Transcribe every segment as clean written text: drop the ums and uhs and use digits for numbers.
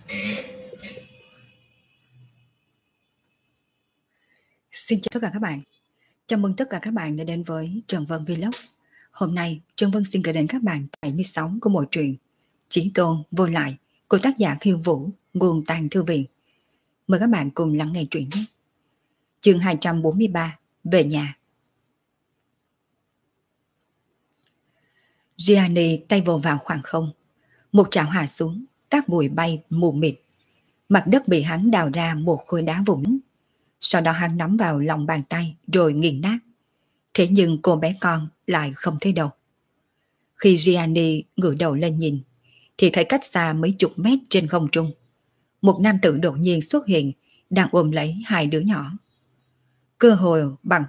Xin chào tất cả các bạn. Chào mừng tất cả các bạn đã đến với Trần Vân Vlog. Hôm nay Trần Vân xin gửi đến các bạn 76 của bộ truyện Chí Tôn Vô Lại của tác giả Khiêu Vũ, nguồn Tàng Thư Viện. Mời các bạn cùng lắng nghe truyện nhé. Chương 243, Về nhà. Gianni tay vồ vào khoảng không, một trảo hạ xuống, các bụi bay mù mịt. Mặt đất bị hắn đào ra một khối đá vụn. Sau đó hắn nắm vào lòng bàn tay rồi nghiền nát. Thế nhưng cô bé con lại không thấy đâu. Khi Gianni ngửa đầu lên nhìn, thì thấy cách xa mấy chục mét trên không trung, một nam tử đột nhiên xuất hiện, đang ôm lấy hai đứa nhỏ. Cơ hồ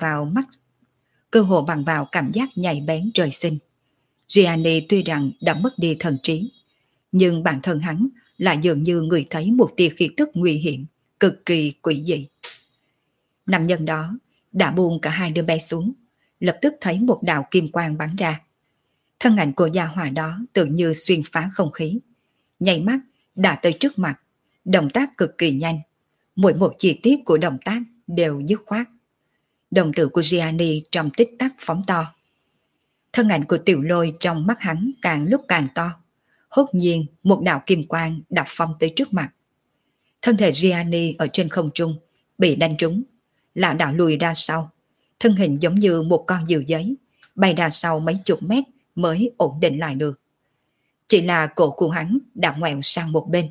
bằng vào cảm giác nhạy bén trời sinh. Gianni tuy rằng đã mất đi thần trí, nhưng bản thân hắn lại dường như người thấy một tia khí tức nguy hiểm, cực kỳ quỷ dị. Nam nhân đó đã buông cả hai đứa bé xuống, lập tức thấy một đạo kim quang bắn ra. Thân ảnh của gia hỏa đó tự như xuyên phá không khí, nháy mắt đã tới trước mặt, động tác cực kỳ nhanh, mỗi một chi tiết của động tác đều dứt khoát. Đồng tử của Gianni trong tích tắc phóng to. Thân ảnh của Tiểu Lôi trong mắt hắn càng lúc càng to. Hốt nhiên một đạo kim quang đập phong tới trước mặt. Thân thể Gianni ở trên không trung bị đánh trúng, lảo đảo lùi ra sau, thân hình giống như một con diều giấy, bay ra sau mấy chục mét mới ổn định lại được. Chỉ là cổ của hắn đã ngoẹo sang một bên.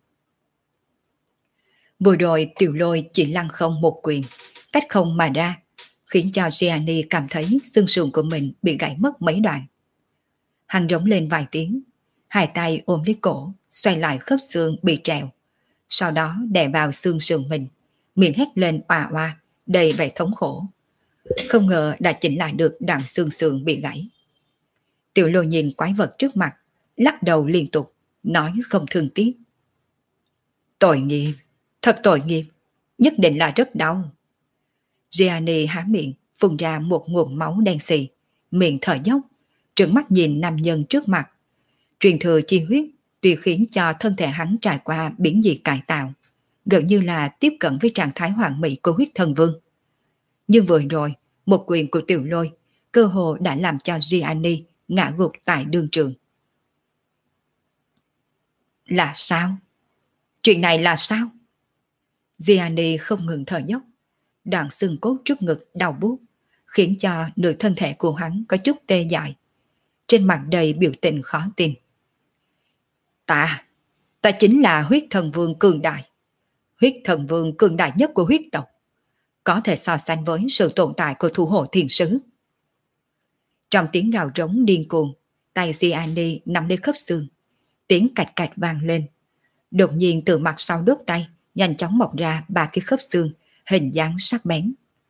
Vừa rồi Tiểu Lôi chỉ lăng không một quyền, cách không mà ra, khiến cho Gianni cảm thấy xương sườn của mình bị gãy mất mấy đoạn. Hắn rống lên vài tiếng, hai tay ôm lấy cổ, xoay lại khớp xương bị trèo, sau đó đè vào xương sườn mình, miệng hét lên oà oà, đầy vẻ thống khổ. Không ngờ đã chỉnh lại được đoạn xương sườn bị gãy. Tiểu Lôi nhìn quái vật trước mặt, lắc đầu liên tục, nói không thương tiếc. Tội nghiệp, thật tội nghiệp, nhất định là rất đau. Gianni há miệng, phun ra một ngụm máu đen xì, miệng thở dốc, trợn mắt nhìn nam nhân trước mặt. Truyền thừa chi huyết tuy khiến cho thân thể hắn trải qua biến dị cải tạo, gần như là tiếp cận với trạng thái hoàn mỹ của huyết thần vương. Nhưng vừa rồi, một quyền của Tiểu Lôi cơ hồ đã làm cho Gianni ngã gục tại đương trường. Là sao? Chuyện này là sao? Gianni không ngừng thở dốc, đoạn xương cốt trước ngực đau buốt, khiến cho nửa thân thể của hắn có chút tê dại. Trên mặt đầy biểu tình khó tin. Ta chính là huyết thần vương cường đại. Huyết thần vương cường đại nhất của huyết tộc, có thể so sánh với sự tồn tại của thủ hộ thiền sứ. Trong tiếng gào rống điên cuồng, tay Gianni nắm lấy khớp xương, tiếng cạch cạch vang lên. Đột nhiên từ mặt sau đốt tay nhanh chóng mọc ra ba cái khớp xương hình dáng sắc bén.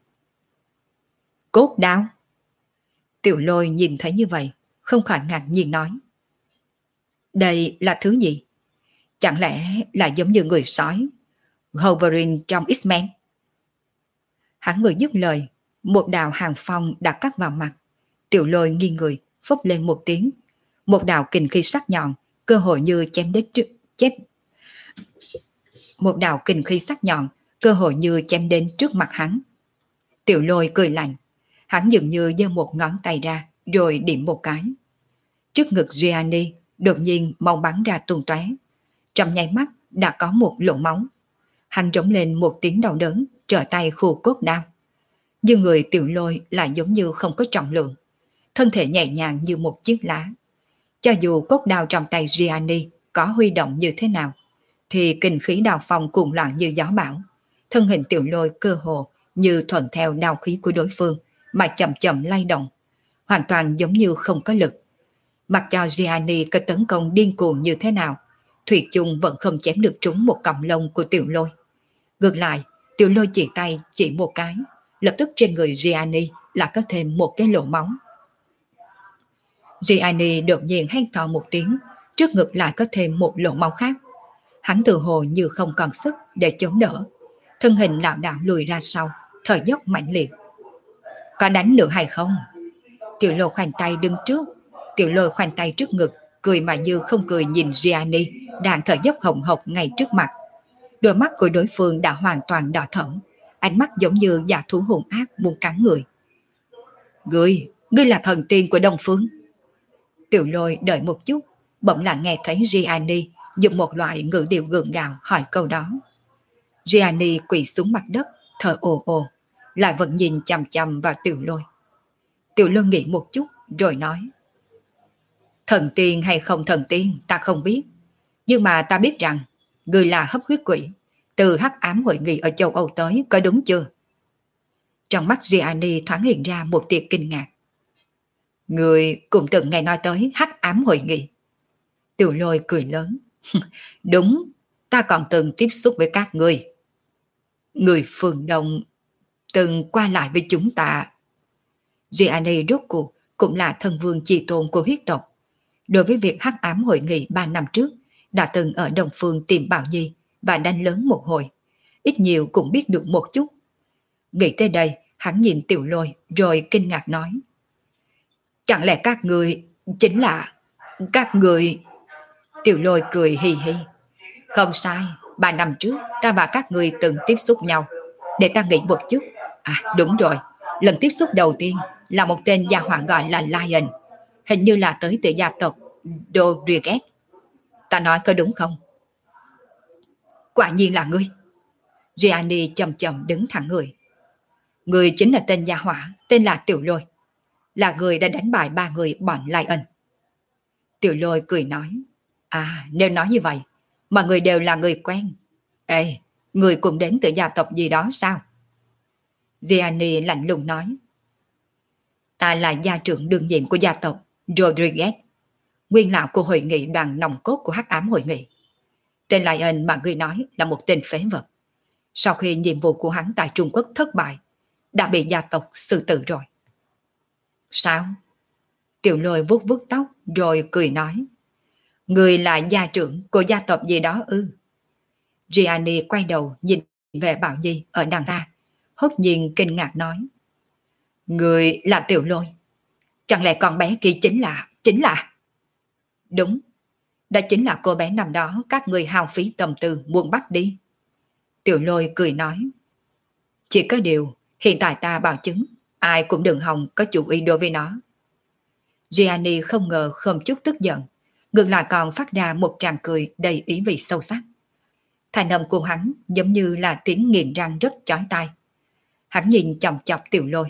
Cốt đao. Tiểu Lôi nhìn thấy như vậy, không khỏi ngạc nhiên nói. Đây là thứ gì? Chẳng lẽ là giống như người sói Wolverine trong X-Men? Hắn vừa dứt lời, một đạo hàng phong đã cắt vào mặt. Tiểu Lôi nghiêng người, phốc lên một tiếng. Một đạo kình khí sắc nhọn, cơ hội như chém đến trước mặt hắn. Tiểu Lôi cười lạnh, hắn dường như giơ một ngón tay ra, rồi điểm một cái. Trước ngực Gianni đột nhiên máu bắn ra tung tóe. Trong nháy mắt đã có một lỗ máu. Hắn rống lên một tiếng đau đớn, trở tay khu cốt đao. Nhưng người Tiểu Lôi lại giống như không có trọng lượng, thân thể nhẹ nhàng như một chiếc lá. Cho dù cốt đao trong tay Gianni có huy động như thế nào, thì kinh khí đao phong cuồng loạn như gió bão. Thân hình Tiểu Lôi cơ hồ như thuận theo đao khí của đối phương mà chậm chậm lay động, hoàn toàn giống như không có lực. Mặc cho Gianni có tấn công điên cuồng như thế nào, thủy chung vẫn không chém được trúng một cọng lông của Tiểu Lôi. Ngược lại, Tiểu Lôi chỉ tay chỉ một cái, lập tức trên người Gianni là có thêm một cái lỗ máu. Gianni đột nhiên hét to một tiếng, trước ngực lại có thêm một lỗ máu khác. Hắn tự hồ như không còn sức để chống đỡ, thân hình lảo đảo lùi ra sau, thở dốc mạnh liệt. Có đánh được hay không? Tiểu Lôi khoanh tay đứng trước, Tiểu Lôi khoanh tay trước ngực, cười mà như không cười nhìn Gianni đang thở dốc hồng hộc ngay trước mặt. Đôi mắt của đối phương đã hoàn toàn đỏ thẫm, ánh mắt giống như dã thú hung ác muốn cắn người. Ngươi là thần tiên của Đông Phương. Tiểu Lôi đợi một chút, bỗng là nghe thấy Gianni dùng một loại ngữ điệu gượng gạo hỏi câu đó. Gianni quỳ xuống mặt đất, thở ồ ồ, lại vẫn nhìn chằm chằm vào Tiểu Lôi. Tiểu Lôi nghĩ một chút rồi nói: thần tiên hay không thần tiên ta không biết, nhưng mà ta biết rằng ngươi là hấp huyết quỷ từ hắc ám hội nghị ở châu Âu tới, có đúng chưa? Trong mắt Gianni thoáng hiện ra một tia kinh ngạc. Ngươi cũng từng nghe nói tới hắc ám hội nghị. Tiểu Lôi cười lớn. Đúng, ta còn từng tiếp xúc với các ngươi. Người phương Đông từng qua lại với chúng ta. Gianni rốt cuộc cũng là thân vương chi tôn của huyết tộc. Đối với việc hắc ám hội nghị 3 năm trước, đã từng ở Đông Phương tìm Bảo Nhi và đánh lớn một hồi. Ít nhiều cũng biết được một chút. Nghĩ tới đây, hắn nhìn Tiểu Lôi rồi kinh ngạc nói: chẳng lẽ các người chính là các người? Tiểu Lôi cười hì hì. Không sai, 3 năm trước ta và các người từng tiếp xúc nhau. Để ta nghĩ một chút. À đúng rồi, lần tiếp xúc đầu tiên là một tên gia hỏa gọi là Lion. Hình như là tới từ gia tộc Rodriguez. Ta nói có đúng không? Quả nhiên là ngươi. Gianni chậm chậm đứng thẳng người. Người chính là tên gia hỏa, tên là Tiểu Lôi. Là người đã đánh bại 3 người bọn Lion. Tiểu Lôi cười nói: à, nếu nói như vậy, mà người đều là người quen. Ê, người cũng đến từ gia tộc gì đó sao? Gianni lạnh lùng nói: ta là gia trưởng đương nhiệm của gia tộc Rodriguez, nguyên lão của hội nghị đoàn nòng cốt của hắc ám hội nghị. Tên Lion mà ngươi nói là một tên phế vật. Sau khi nhiệm vụ của hắn tại Trung Quốc thất bại, đã bị gia tộc xử tử rồi. Sao? Tiểu Lôi vuốt vuốt tóc rồi cười nói: người là gia trưởng của gia tộc gì đó ư? Gianni quay đầu nhìn về Bảo Nhi ở đằng xa, hốt nhiên kinh ngạc nói: người là Tiểu Lôi? Chẳng lẽ con bé kia chính là... Đúng, đó chính là cô bé năm đó các người hao phí tâm tư muốn bắt đi. Tiểu Lôi cười nói: chỉ có điều hiện tại ta bảo chứng ai cũng đừng hòng có chủ ý đối với nó. Gianni không ngờ không chút tức giận, ngược lại còn phát ra một tràng cười đầy ý vị sâu sắc. Thành âm của hắn giống như là tiếng nghiền răng rất chói tai. Hắn nhìn chòng chọc Tiểu Lôi.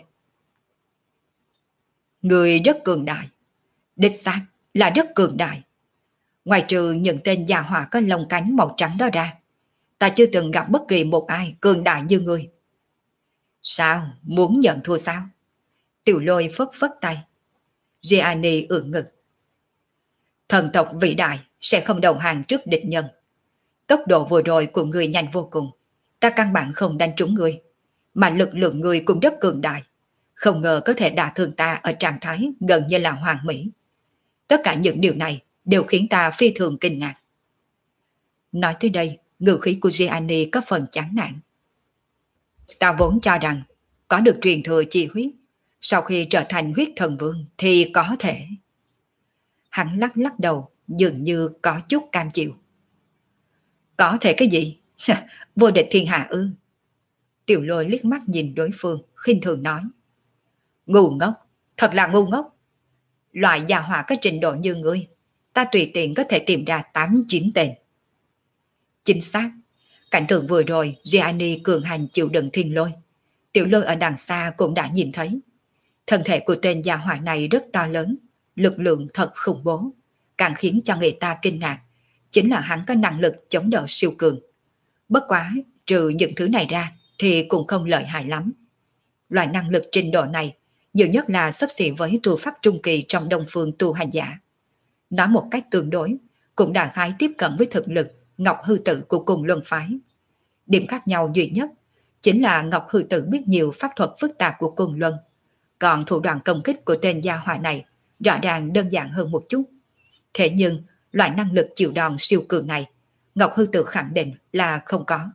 Người rất cường đại, đích xác là rất cường đại. Ngoài trừ những tên già hỏa có lông cánh màu trắng đó ra, ta chưa từng gặp bất kỳ một ai cường đại như ngươi. Sao, muốn nhận thua sao? Tiểu Lôi phất phất tay. Gianni ưỡn ngực. Thần tộc vĩ đại sẽ không đầu hàng trước địch nhân. Tốc độ vừa rồi của ngươi nhanh vô cùng, ta căn bản không đánh trúng ngươi, mà lực lượng ngươi cũng rất cường đại, không ngờ có thể đả thương ta ở trạng thái gần như là hoàn mỹ. Tất cả những điều này đều khiến ta phi thường kinh ngạc. Nói tới đây, ngữ khí của Gianni có phần chán nản. Ta vốn cho rằng có được truyền thừa chi huyết, sau khi trở thành huyết thần vương thì có thể. Hắn lắc lắc đầu, dường như có chút cam chịu. Có thể cái gì? Vô địch thiên hạ ư? Tiểu Lôi liếc mắt nhìn đối phương, khinh thường nói. Ngu ngốc, thật là ngu ngốc. Loại gia hỏa có trình độ như ngươi, ta tùy tiện có thể tìm ra 8-9 tên. Chính xác, cảnh tượng vừa rồi Gianni cường hành chịu đựng thiên lôi. Tiểu Lôi ở đằng xa cũng đã nhìn thấy. Thân thể của tên gia hỏa này rất to lớn, lực lượng thật khủng bố. Càng khiến cho người ta kinh ngạc chính là hắn có năng lực chống đỡ siêu cường. Bất quá, trừ những thứ này ra thì cũng không lợi hại lắm. Loại năng lực trình độ này nhiều nhất là xấp xỉ với tu pháp trung kỳ trong Đông Phương tu hành giả. Nói một cách tương đối, cũng đã khái tiếp cận với thực lực Ngọc Hư Tử của cùng luân phái. Điểm khác nhau duy nhất chính là Ngọc Hư Tử biết nhiều pháp thuật phức tạp của cùng luân, còn thủ đoạn công kích của tên gia hỏa này rõ ràng đơn giản hơn một chút. Thế nhưng, loại năng lực chịu đòn siêu cường này, Ngọc Hư Tử khẳng định là không có.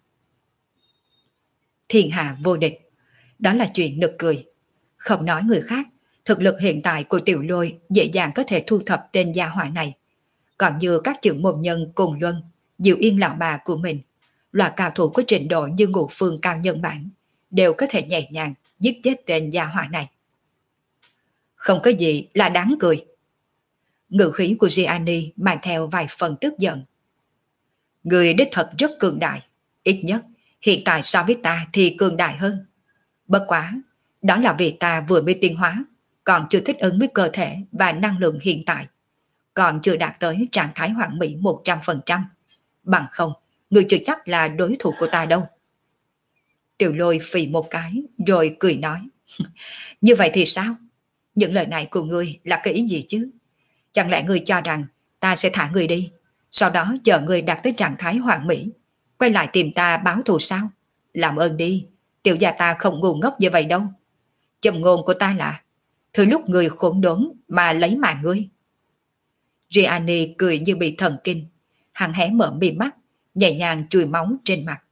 Thiên hạ vô địch, đó là chuyện nực cười. Không nói người khác, thực lực hiện tại của Tiểu Lôi dễ dàng có thể thu thập tên gia hỏa này. còn như các trưởng môn nhân cùng luân, Diệu Yên lão bà của mình, loại cao thủ có trình độ như Ngũ Phương cao nhân bản, đều có thể nhẹ nhàng giết chết tên gia hỏa này. Không có gì là đáng cười. Ngữ khí của Gianni mang theo vài phần tức giận. Người đích thật rất cường đại, ít nhất hiện tại so với ta thì cường đại hơn. Bất quá, đó là vì ta vừa mới tiến hóa, còn chưa thích ứng với cơ thể và năng lượng hiện tại, còn chưa đạt tới trạng thái hoàn mỹ 100%. Bằng không, người chưa chắc là đối thủ của ta đâu. Tiểu Lôi phì một cái rồi cười nói. Như vậy thì sao? Những lời này của ngươi là cái ý gì chứ? Chẳng lẽ ngươi cho rằng ta sẽ thả ngươi đi, sau đó chờ ngươi đạt tới trạng thái hoàn mỹ, quay lại tìm ta báo thù sao? Làm ơn đi, tiểu gia ta không ngu ngốc như vậy đâu. Châm ngôn của ta là thứ lúc người khốn đốn mà lấy mạng ngươi. Gianni cười như bị thần kinh, hắn hé mở mi mắt, nhẹ nhàng chùi máu trên mặt.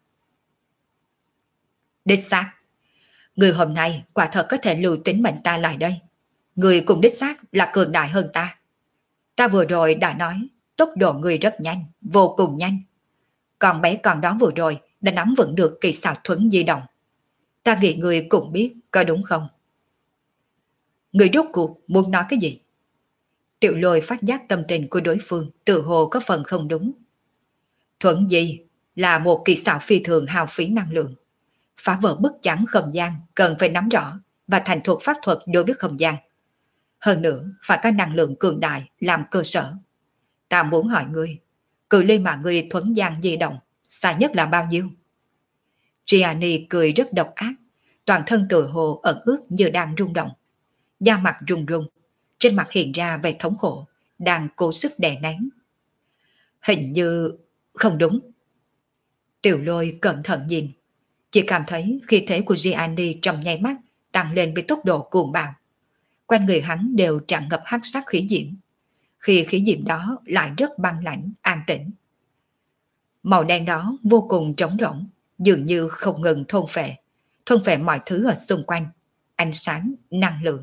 Đích xác, người hôm nay quả thật có thể lưu tính mệnh ta lại đây. Người cùng đích xác là cường đại hơn ta. Ta vừa rồi đã nói, tốc độ người rất nhanh, vô cùng nhanh. Còn bé con đó vừa rồi đã nắm vững được kỳ xảo thuẫn di động. Ta nghĩ người cũng biết, có đúng không? Người rốt cuộc muốn nói cái gì? Tiểu Lôi phát giác tâm tình của đối phương tự hồ có phần không đúng. Thuẫn di là một kỳ xảo phi thường hao phí năng lượng. Phá vỡ bức chắn không gian cần phải nắm rõ và thành thuộc pháp thuật đối với không gian. Hơn nữa phải có năng lượng cường đại làm cơ sở. Ta muốn hỏi ngươi, cự ly mà ngươi thuẫn gian di động xa nhất là bao nhiêu? Gianni cười rất độc ác, toàn thân tự hồ ẩn ướt như đang rung động. Da mặt run run, trên mặt hiện ra vẻ thống khổ, đang cố sức đè nén. Hình như không đúng. Tiểu Lôi cẩn thận nhìn, chỉ cảm thấy khí thế của Gianni trong nháy mắt tăng lên với tốc độ cuồng bạo. Quanh người hắn đều tràn ngập hắc sắc khí diễm. Khi khí diễm đó lại rất băng lãnh, an tĩnh. Màu đen đó vô cùng trống rỗng, dường như không ngừng thôn phệ mọi thứ ở xung quanh, ánh sáng, năng lượng.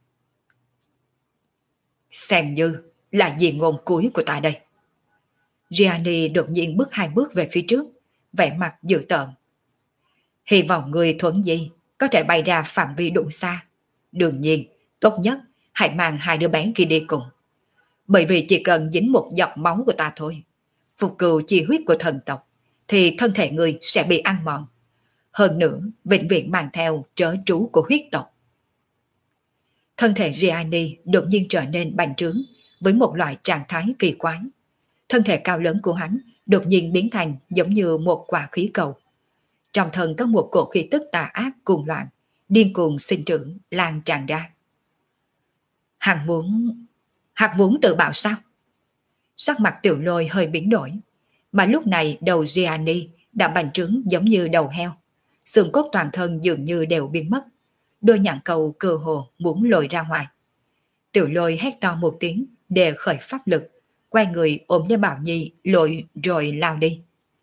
Xem như là dị ngôn cuối của ta đây. Gianni đột nhiên bước 2 bước về phía trước, vẻ mặt dữ tợn. Hy vọng người thuẫn di có thể bay ra phạm vi đủ xa. Đương nhiên, tốt nhất hãy mang 2 đứa bé kia đi cùng. Bởi vì chỉ cần dính một giọt máu của ta thôi, phục cừu chi huyết của thần tộc, thì thân thể người sẽ bị ăn mòn. Hơn nữa, vĩnh viễn mang theo trớ trú của huyết tộc. Thân thể Gianni đột nhiên trở nên bành trướng với một loại trạng thái kỳ quái. Thân thể cao lớn của hắn đột nhiên biến thành giống như một quả khí cầu. Trong thân có một cổ khí tức tà ác cuồng loạn, điên cuồng sinh trưởng, lan tràn ra. Hắn muốn tự bạo sao? Sắc mặt Tiểu Lôi hơi biến đổi, mà lúc này đầu Gianni đã bành trướng giống như đầu heo. Xương cốt toàn thân dường như đều biến mất, đôi nhãn cầu cơ hồ muốn lồi ra ngoài. Tiểu Lôi hét to một tiếng để khởi pháp lực, quay người ôm lấy Bảo Nhi lội rồi lao đi.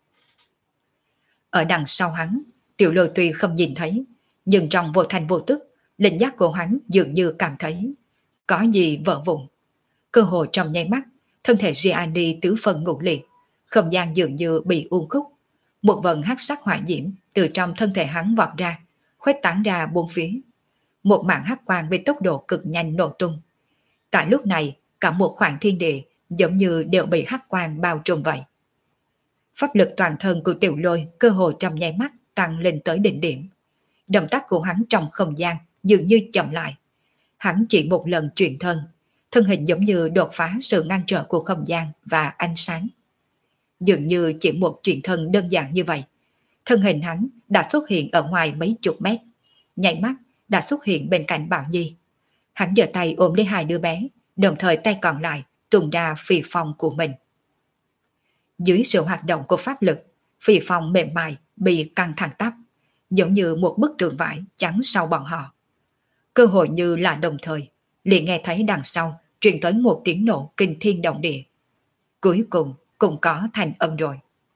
Ở đằng sau hắn, Tiểu Lôi tuy không nhìn thấy, nhưng trong vô thành vô tức, linh giác của hắn dường như cảm thấy có gì vỡ vụn. Cơ hồ trong nháy mắt, thân thể Gianni tứ phần ngũ liệt, không gian dường như bị uốn khúc. Một vần hắc sắc hỏa diễm từ trong thân thể hắn vọt ra, khuếch tán ra bốn phía. Một mảng hắc quang với tốc độ cực nhanh nổ tung. Tại lúc này, cả một khoảng thiên địa giống như đều bị hắc quang bao trùm vậy. Pháp lực toàn thân của Tiểu Lôi cơ hồ trong nháy mắt tăng lên tới đỉnh điểm. Động tác của hắn trong không gian dường như chậm lại. Hắn chỉ một lần chuyển thân hình giống như đột phá sự ngăn trở của không gian và ánh sáng. Dường như chỉ một chuyển thân đơn giản như vậy, thân hình hắn đã xuất hiện ở ngoài mấy chục mét, nhảy mắt đã xuất hiện bên cạnh Bảo Nhi. Hắn giơ tay ôm lấy 2 đứa bé, đồng thời tay còn lại tung ra phi phong của mình. Dưới sự hoạt động của pháp lực, phi phong mềm mại bị căng thẳng tắp, giống như một bức tường vải chắn sau bọn họ. Cơ hội như là đồng thời, liền nghe thấy đằng sau truyền tới một tiếng nổ kinh thiên động địa. Cuối cùng cũng có thành âm rồi.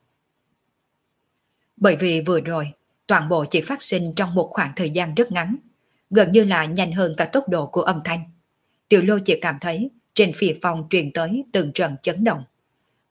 Bởi vì vừa rồi, toàn bộ chỉ phát sinh trong một khoảng thời gian rất ngắn, gần như là nhanh hơn cả tốc độ của âm thanh. Tiểu Lôi chỉ cảm thấy trên phi phong truyền tới từng trận chấn động,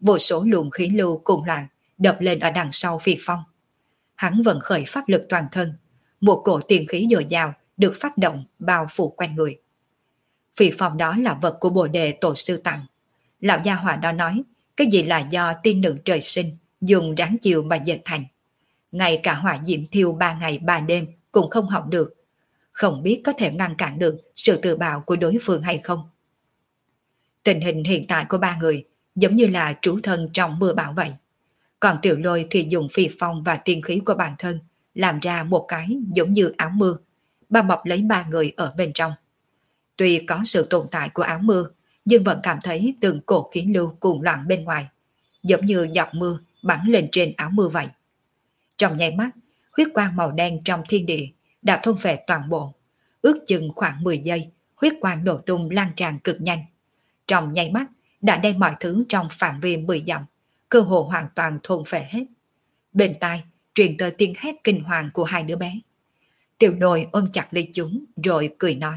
vô số luồng khí lưu cuồng loạn đập lên ở đằng sau Phi Phong. Hắn vận khởi pháp lực toàn thân, một cổ tiền khí dồi dào được phát động bao phủ quanh người. Phi Phong đó là vật của Bồ Đề Tổ sư tặng. Lão gia hỏa đó nói, cái gì là do tiên nữ trời sinh dùng ráng chiều mà dệt thành. Ngay cả hỏa diễm thiêu 3 ngày 3 đêm cũng không hỏng được. Không biết có thể ngăn cản được sự tự bạo của đối phương hay không. Tình hình hiện tại của ba người giống như là trú thân trong mưa bão vậy. Còn Tiểu Lôi thì dùng Phi Phong và tiên khí của bản thân làm ra một cái giống như áo mưa, bao bọc lấy ba người ở bên trong. Tuy có sự tồn tại của áo mưa, nhưng vẫn cảm thấy từng cổ khí lưu cuồng loạn bên ngoài, giống như giọt mưa bắn lên trên áo mưa vậy. Trong nháy mắt, huyết quang màu đen trong thiên địa đã thôn phệ toàn bộ. Ước chừng khoảng 10 giây, huyết quang nổ tung lan tràn cực nhanh. Trong nháy mắt, đã đem mọi thứ trong phạm vi 10 dặm, cơ hồ hoàn toàn thôn phệ hết. Bên tai, truyền tới tiếng hét kinh hoàng của hai đứa bé. Tiểu Lôi ôm chặt lấy chúng rồi cười nói.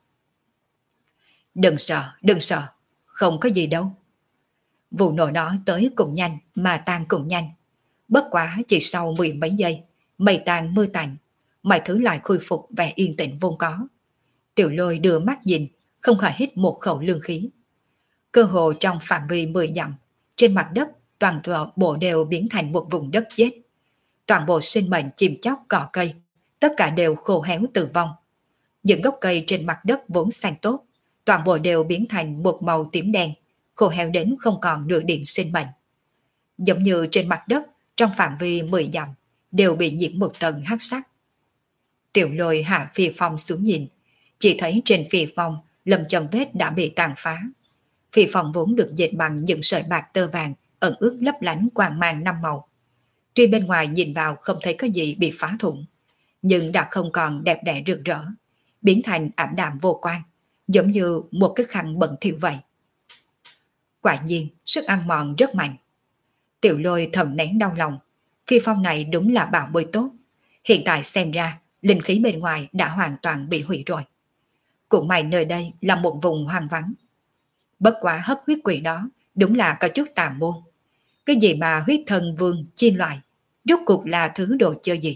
Đừng sợ, không có gì đâu. Vụ nổ đó tới cũng nhanh mà tan cũng nhanh. Bất quá chỉ sau 10 mấy giây, mây tan mưa tạnh, mọi thứ lại khôi phục vẻ yên tĩnh vốn có. Tiểu Lôi đưa mắt nhìn, không khỏi hít một khẩu lương khí. Cơ hồ trong phạm vi 10 dặm, trên mặt đất toàn bộ đều biến thành một vùng đất chết. Toàn bộ sinh mệnh chim chóc cỏ cây, tất cả đều khô héo tử vong. Những gốc cây trên mặt đất vốn xanh tốt, toàn bộ đều biến thành một màu tím đen, khô héo đến không còn nửa điểm sinh mệnh. Giống như trên mặt đất, trong phạm vi 10 dặm, đều bị nhiễm một tầng hắc sắc. Tiểu Lôi hạ Phi Phong xuống nhìn, chỉ thấy trên Phi Phong lầm chầm vết đã bị tàn phá. Phi Phong vốn được dệt bằng những sợi bạc tơ vàng ẩn ướt lấp lánh quang mang 5 màu. Tuy bên ngoài nhìn vào không thấy có gì bị phá thủng, nhưng đã không còn đẹp đẽ rực rỡ, biến thành ảm đạm vô quang, giống như một cái khăn bẩn thỉu vậy. Quả nhiên, sức ăn mòn rất mạnh. Tiểu Lôi thầm nén đau lòng, Phi Phong này đúng là bảo bối tốt. Hiện tại xem ra, linh khí bên ngoài đã hoàn toàn bị hủy rồi. Cũng may nơi đây là một vùng hoang vắng. Bất quá hấp huyết quỷ đó đúng là có chút tà môn. Cái gì mà huyết thần vương chiên loại, rốt cuộc là thứ đồ chơi gì?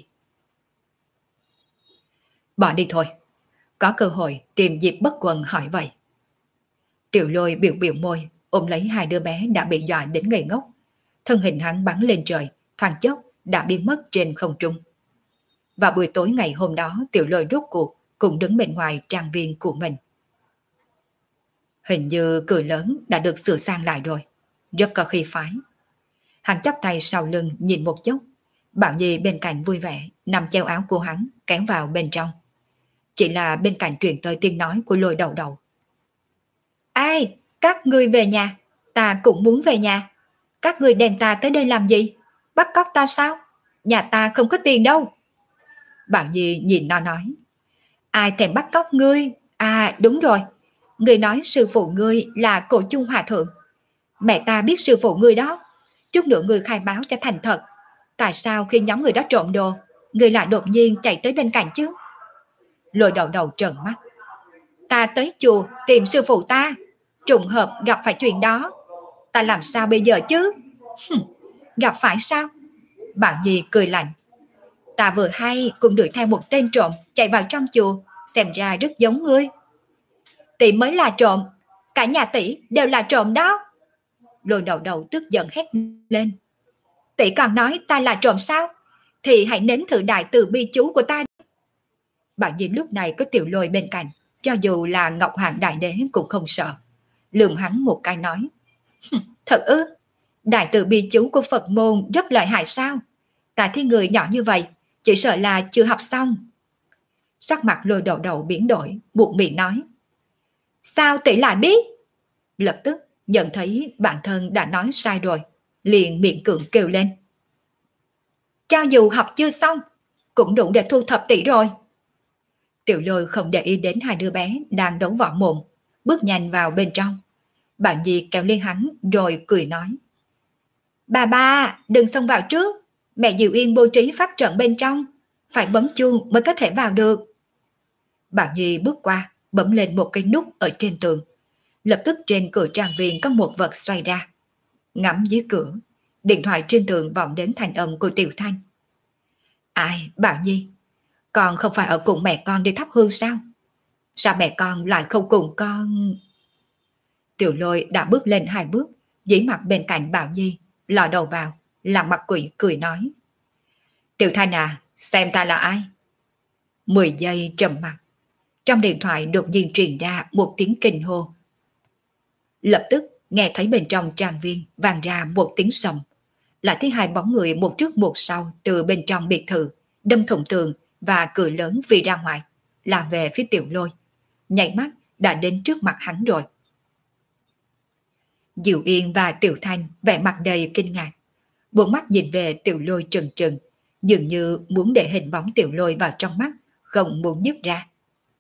Bỏ đi thôi, có cơ hội tìm dịp bất quần hỏi vậy. Tiểu Lôi biểu biểu môi, ôm lấy hai đứa bé đã bị dọa đến ngây ngốc. Thân hình hắn bắn lên trời, thoáng chốc đã biến mất trên không trung. Vào buổi tối ngày hôm đó, Tiểu Lôi rốt cuộc cũng đứng bên ngoài trang viên của mình. Hình như cửa lớn đã được sửa sang lại rồi, rất có khí phái. Hắn chắp tay sau lưng nhìn một chút, Bảo Nhi bên cạnh vui vẻ nằm treo áo của hắn kéo vào bên trong. Chỉ là bên cạnh truyền tới tiếng nói của Lôi Đầu Đầu. Ai, các ngươi về nhà, ta cũng muốn về nhà. Các ngươi đem ta tới đây làm gì? Bắt cóc ta sao? Nhà ta không có tiền đâu. Bảo Nhi nhìn nó nói. Ai thèm bắt cóc ngươi? À đúng rồi, ngươi nói sư phụ ngươi là Cổ Chung Hòa Thượng. Mẹ ta biết sư phụ ngươi đó. Chút nữa ngươi khai báo cho thành thật. Tại sao khi nhóm người đó trộm đồ, ngươi lại đột nhiên chạy tới bên cạnh chứ? Lôi Đầu Đầu trợn mắt. Ta tới chùa tìm sư phụ ta, trùng hợp gặp phải chuyện đó. Ta làm sao bây giờ chứ? Gặp phải sao? Bảo Nhi cười lạnh. Ta vừa hay cũng đuổi theo một tên trộm chạy vào trong chùa, xem ra rất giống ngươi. Tỷ mới là trộm, cả nhà tỷ đều là trộm đó. Lôi Đầu Đầu tức giận hét lên. Tỷ còn nói ta là trộm sao? Thì hãy nếm thử đại từ bi chú của ta đi. Bảo Nhi lúc này có Tiểu Lôi bên cạnh, cho dù là Ngọc Hoàng Đại Đế cũng không sợ. Lườm hắn một cái nói. Thật ư? Đại từ bi chú của Phật môn rất lợi hại sao? Ta thấy người nhỏ như vậy, chỉ sợ là chưa học xong. Sắc mặt Lôi Đầu Đầu biến đổi, buộc miệng nói. Sao tỷ lại biết? Lập tức nhận thấy bản thân đã nói sai rồi, liền miệng cưỡng kêu lên. Cho dù học chưa xong, cũng đủ để thu thập tỷ rồi. Tiểu Lôi không để ý đến hai đứa bé đang đấu võ mồm, bước nhanh vào bên trong. Bảo Nhi kéo lên hắn rồi cười nói. Bà, đừng xông vào trước. Mẹ Diệu Yên bố trí pháp trận bên trong, phải bấm chuông mới có thể vào được. Bảo Nhi bước qua, bấm lên một cái nút ở trên tường. Lập tức trên cửa trang viên có một vật xoay ra. Ngắm dưới cửa, điện thoại trên tường vọng đến thanh âm của Tiểu Thanh. Ai, Bảo Nhi, con không phải ở cùng mẹ con đi thắp hương sao? Sao mẹ con lại không cùng con? Tiểu Lôi đã bước lên 2 bước, dí mặt bên cạnh Bảo Nhi, lò đầu vào, làm mặt quỷ cười nói. Tiểu Thanh à, xem ta là ai? 10 giây trầm mặc, trong điện thoại đột nhiên truyền ra một tiếng kinh hô. Lập tức nghe thấy bên trong trang viên vang ra một tiếng sầm, lại thấy 2 bóng người một trước một sau từ bên trong biệt thự đâm thủng tường và cười lớn vì ra ngoài, là về phía Tiểu Lôi, nhảy mắt đã đến trước mặt hắn rồi. Diệu Yên và Tiểu Thanh vẻ mặt đầy kinh ngạc, buông mắt nhìn về Tiểu Lôi trừng trừng, dường như muốn để hình bóng Tiểu Lôi vào trong mắt, không muốn nhấc ra.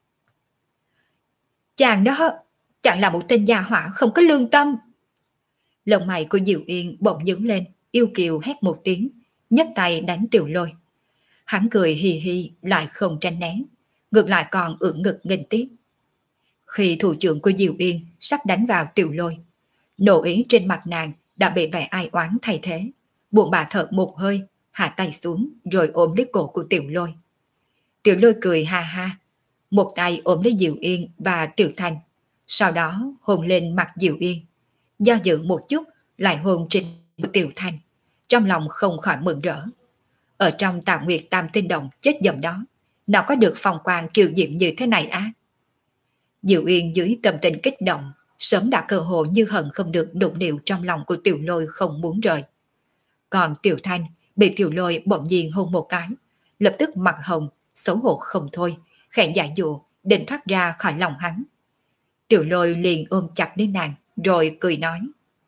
Chàng đó, chàng là một tên gia hỏa không có lương tâm. Lông mày của Diệu Yên bỗng nhướng lên, yêu kiều hét một tiếng, nhấc tay đánh Tiểu Lôi. Hắn cười hì hì lại không tránh né, ngược lại còn ưỡn ngực nghênh tiếp. Khi thủ trưởng của Diệu Yên sắp đánh vào Tiểu Lôi, nộ ý trên mặt nàng đã bị vẻ ai oán thay thế, buồn bà thở một hơi, hạ tay xuống rồi ôm lấy cổ của Tiểu Lôi. Tiểu Lôi cười ha ha, một tay ôm lấy Diệu Yên và Tiểu Thanh, sau đó hôn lên mặt Diệu Yên, do dự một chút lại hôn trên Tiểu Thanh, trong lòng không khỏi mừng rỡ. Ở trong Tà Nguyệt Tam Tinh Động chết dầm đó, nào có được phong quang kiều diễm như thế này á? Diệu Yên dưới tâm tình kích động, sớm đã cơ hội như hận không được đụng điệu trong lòng của Tiểu Lôi không muốn rời. Còn Tiểu Thanh bị Tiểu Lôi bỗng nhiên hôn một cái, lập tức mặt hồng, xấu hổ không thôi, khẽ dại dụ, định thoát ra khỏi lòng hắn. Tiểu Lôi liền ôm chặt đến nàng, rồi cười nói.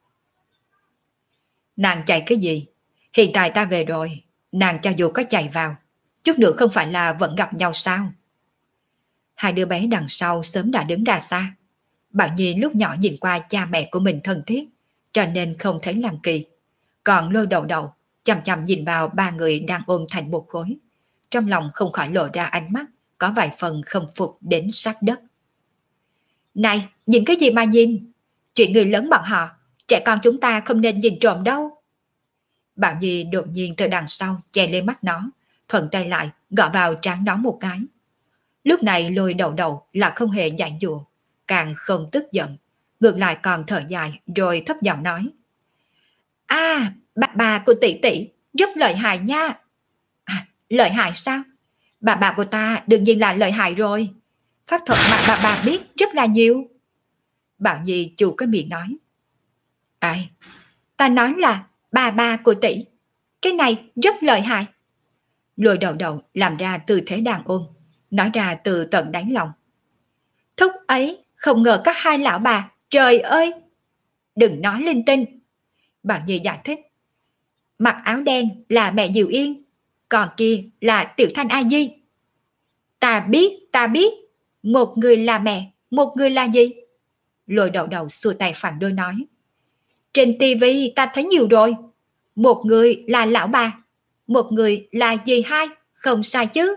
Nàng chạy cái gì? Hiện tại ta về rồi, nàng cho dù có chạy vào, chút nữa không phải là vẫn gặp nhau sao? 2 đứa bé đằng sau sớm đã đứng ra xa. Bảo Nhi lúc nhỏ nhìn qua cha mẹ của mình thân thiết, cho nên không thấy làm kỳ. Còn Lôi đầu đầu, chằm chằm nhìn vào 3 người đang ôm thành một khối. Trong lòng không khỏi lộ ra ánh mắt, có vài phần không phục đến sát đất. Này, nhìn cái gì mà nhìn? Chuyện người lớn bọn họ, trẻ con chúng ta không nên nhìn trộm đâu. Bảo Nhi đột nhiên từ đằng sau che lên mắt nó, thuận tay lại gõ vào trán nó một cái. Lúc này Lôi đầu đầu là không hề dạy dùa, càng không tức giận, ngược lại còn thở dài rồi thấp giọng nói. À, bà của tỷ tỷ rất lợi hại nha. À, lợi hại sao? Bà của ta đương nhiên là lợi hại rồi. Pháp thuật mà bà biết rất là nhiều. Bảo Nhi chu cái miệng nói. Ai? Ta nói là bà của tỷ. Cái này rất lợi hại. Lôi đầu đầu làm ra tư thế đàn ôn, nói ra từ tận đáy lòng. Thúc ấy, không ngờ các 2 lão bà, trời ơi! Đừng nói linh tinh. Bảo Nhi giải thích. Mặc áo đen là mẹ Diệu Yên, còn kia là Tiểu Thanh A Di. Ta biết, một người là mẹ, một người là gì? Lôi đầu đầu xua tay phản đối nói. Trên tivi ta thấy nhiều rồi, một người là lão bà, một người là dì hai, không sai chứ.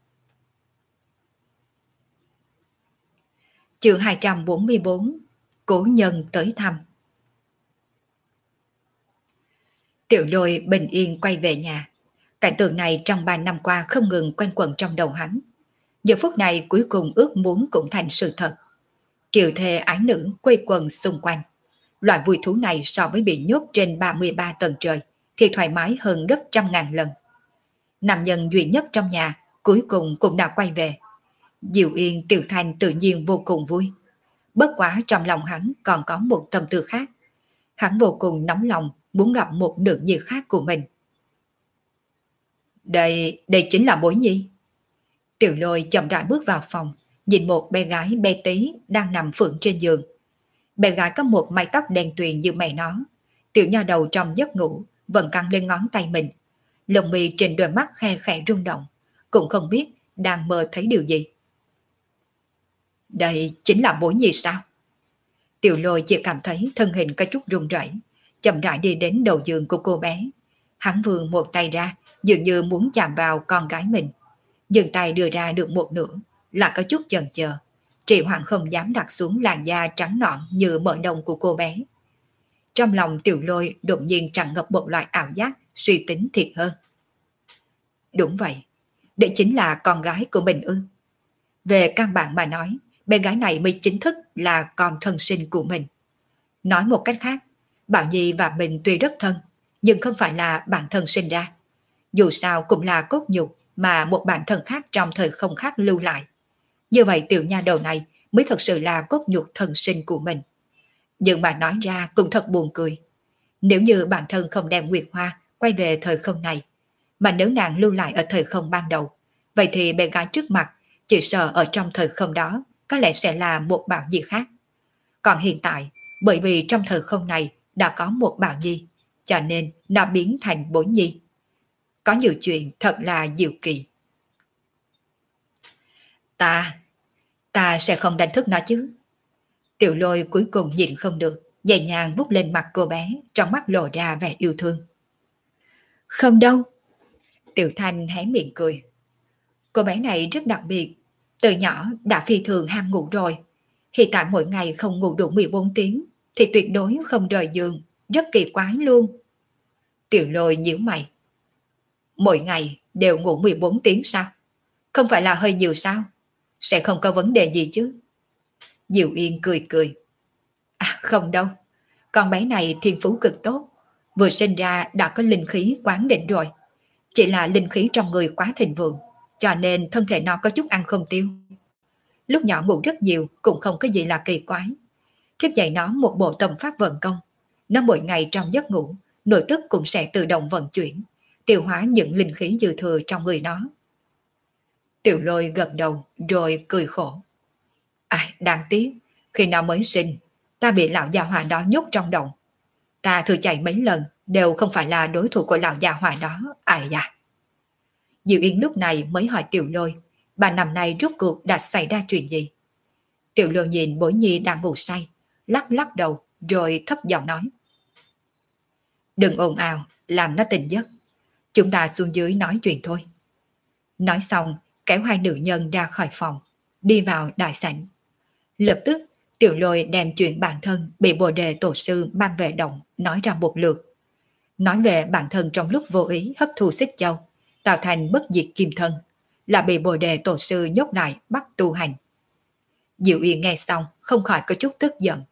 Chương 244, Cố nhân tới thăm. Tiểu Lôi bình yên quay về nhà. Cảnh tượng này trong 3 năm qua không ngừng quanh quẩn trong đầu hắn. Giờ phút này cuối cùng ước muốn cũng thành sự thật. Kiều thê ái nữ quây quần xung quanh. Loại vui thú này so với bị nhốt trên 33 tầng trời thì thoải mái hơn gấp 100.000 lần. Nam nhân duy nhất trong nhà cuối cùng cũng đã quay về. Diệu Yên, Tiểu Thanh tự nhiên vô cùng vui. Bất quá trong lòng hắn còn có một tâm tư khác. Hắn vô cùng nóng lòng muốn gặp một nữ nhi khác của mình. Đây chính là Bối Nhi. Tiểu Lôi chậm rãi bước vào phòng, nhìn một bé gái bé tí đang nằm phượng trên giường. Bé gái có một mái tóc đen tuyền như mẹ nó. Tiểu nha đầu trong giấc ngủ vẫn căng lên ngón tay mình. Lông mi trên đôi mắt khe khẽ rung động, cũng không biết đang mơ thấy điều gì. Đây chính là Bối Nhi sao? Tiểu Lôi chỉ cảm thấy thân hình có chút run rẩy, chậm rãi đi đến đầu giường của cô bé. Hắn vươn một tay ra, dường như muốn chạm vào con gái mình. Dừng tay đưa ra được một nửa, là có chút chần chờ. Trì hoãn không dám đặt xuống làn da trắng nõn như mỡ đông của cô bé. Trong lòng Tiểu Lôi đột nhiên tràn ngập một loại ảo giác suy tính thiệt hơn. Đúng vậy, đây chính là con gái của mình ư? Về căn bản mà nói, bé gái này mới chính thức là con thân sinh của mình. Nói một cách khác, Bảo Nhi và mình tuy rất thân, nhưng không phải là bạn thân sinh ra. Dù sao cũng là cốt nhục mà một bạn thân khác trong thời không khác lưu lại. Như vậy tiểu nha đầu này mới thật sự là cốt nhục thân sinh của mình. Nhưng mà nói ra cũng thật buồn cười. Nếu như bản thân không đem Nguyệt Hoa quay về thời không này, mà nếu nàng lưu lại ở thời không ban đầu, vậy thì bé gái trước mặt chỉ sợ ở trong thời không đó có lẽ sẽ là một Bảo Nhi khác. Còn hiện tại, bởi vì trong thời không này đã có một Bảo Nhi, cho nên nó biến thành Bối Nhi. Có nhiều chuyện thật là diệu kỳ. Ta sẽ không đánh thức nó chứ. Tiểu Lôi cuối cùng nhịn không được, nhẹ nhàng vuốt lên mặt cô bé, trong mắt lộ ra vẻ yêu thương. Không đâu. Tiểu Thanh hé miệng cười. Cô bé này rất đặc biệt, từ nhỏ đã phi thường ham ngủ rồi. Hiện tại mỗi ngày không ngủ đủ 14 tiếng thì tuyệt đối không rời giường, rất kỳ quái luôn. Tiểu Lôi nhíu mày. Mỗi ngày đều ngủ 14 tiếng sao? Không phải là hơi nhiều sao? Sẽ không có vấn đề gì chứ? Diệu Yên cười cười. À không đâu, con bé này thiên phú cực tốt, vừa sinh ra đã có linh khí quán đỉnh rồi. Chỉ là linh khí trong người quá thịnh vượng, cho nên thân thể nó có chút ăn không tiêu. Lúc nhỏ ngủ rất nhiều cũng không có gì là kỳ quái. Thiếp dạy nó một bộ tâm pháp vận công. Nó mỗi ngày trong giấc ngủ, nội tức cũng sẽ tự động vận chuyển, tiêu hóa những linh khí dư thừa trong người nó. Tiểu Lôi gật đầu rồi cười khổ. À, đáng tiếc, khi nó mới sinh, ta bị lão già hỏa đó nhốt trong động. Ta thử chạy mấy lần, đều không phải là đối thủ của lão già hỏa đó, ai da. Diệu Yên lúc này mới hỏi Tiểu Lôi, bà năm nay rốt cuộc đã xảy ra chuyện gì? Tiểu Lôi nhìn Bối Nhi đang ngủ say, lắc lắc đầu rồi thấp giọng nói. Đừng ồn ào, làm nó tỉnh giấc. Chúng ta xuống dưới nói chuyện thôi. Nói xong, kéo hai nữ nhân ra khỏi phòng, đi vào đại sảnh. Lập tức, Tiểu Lôi đem chuyện bản thân bị Bồ Đề tổ sư mang về động nói ra một lượt. Nói về bản thân trong lúc vô ý hấp thu xích châu, tạo thành bất diệt kim thân, là bị Bồ Đề tổ sư nhốt lại bắt tu hành. Diệu Yên nghe xong không khỏi có chút tức giận.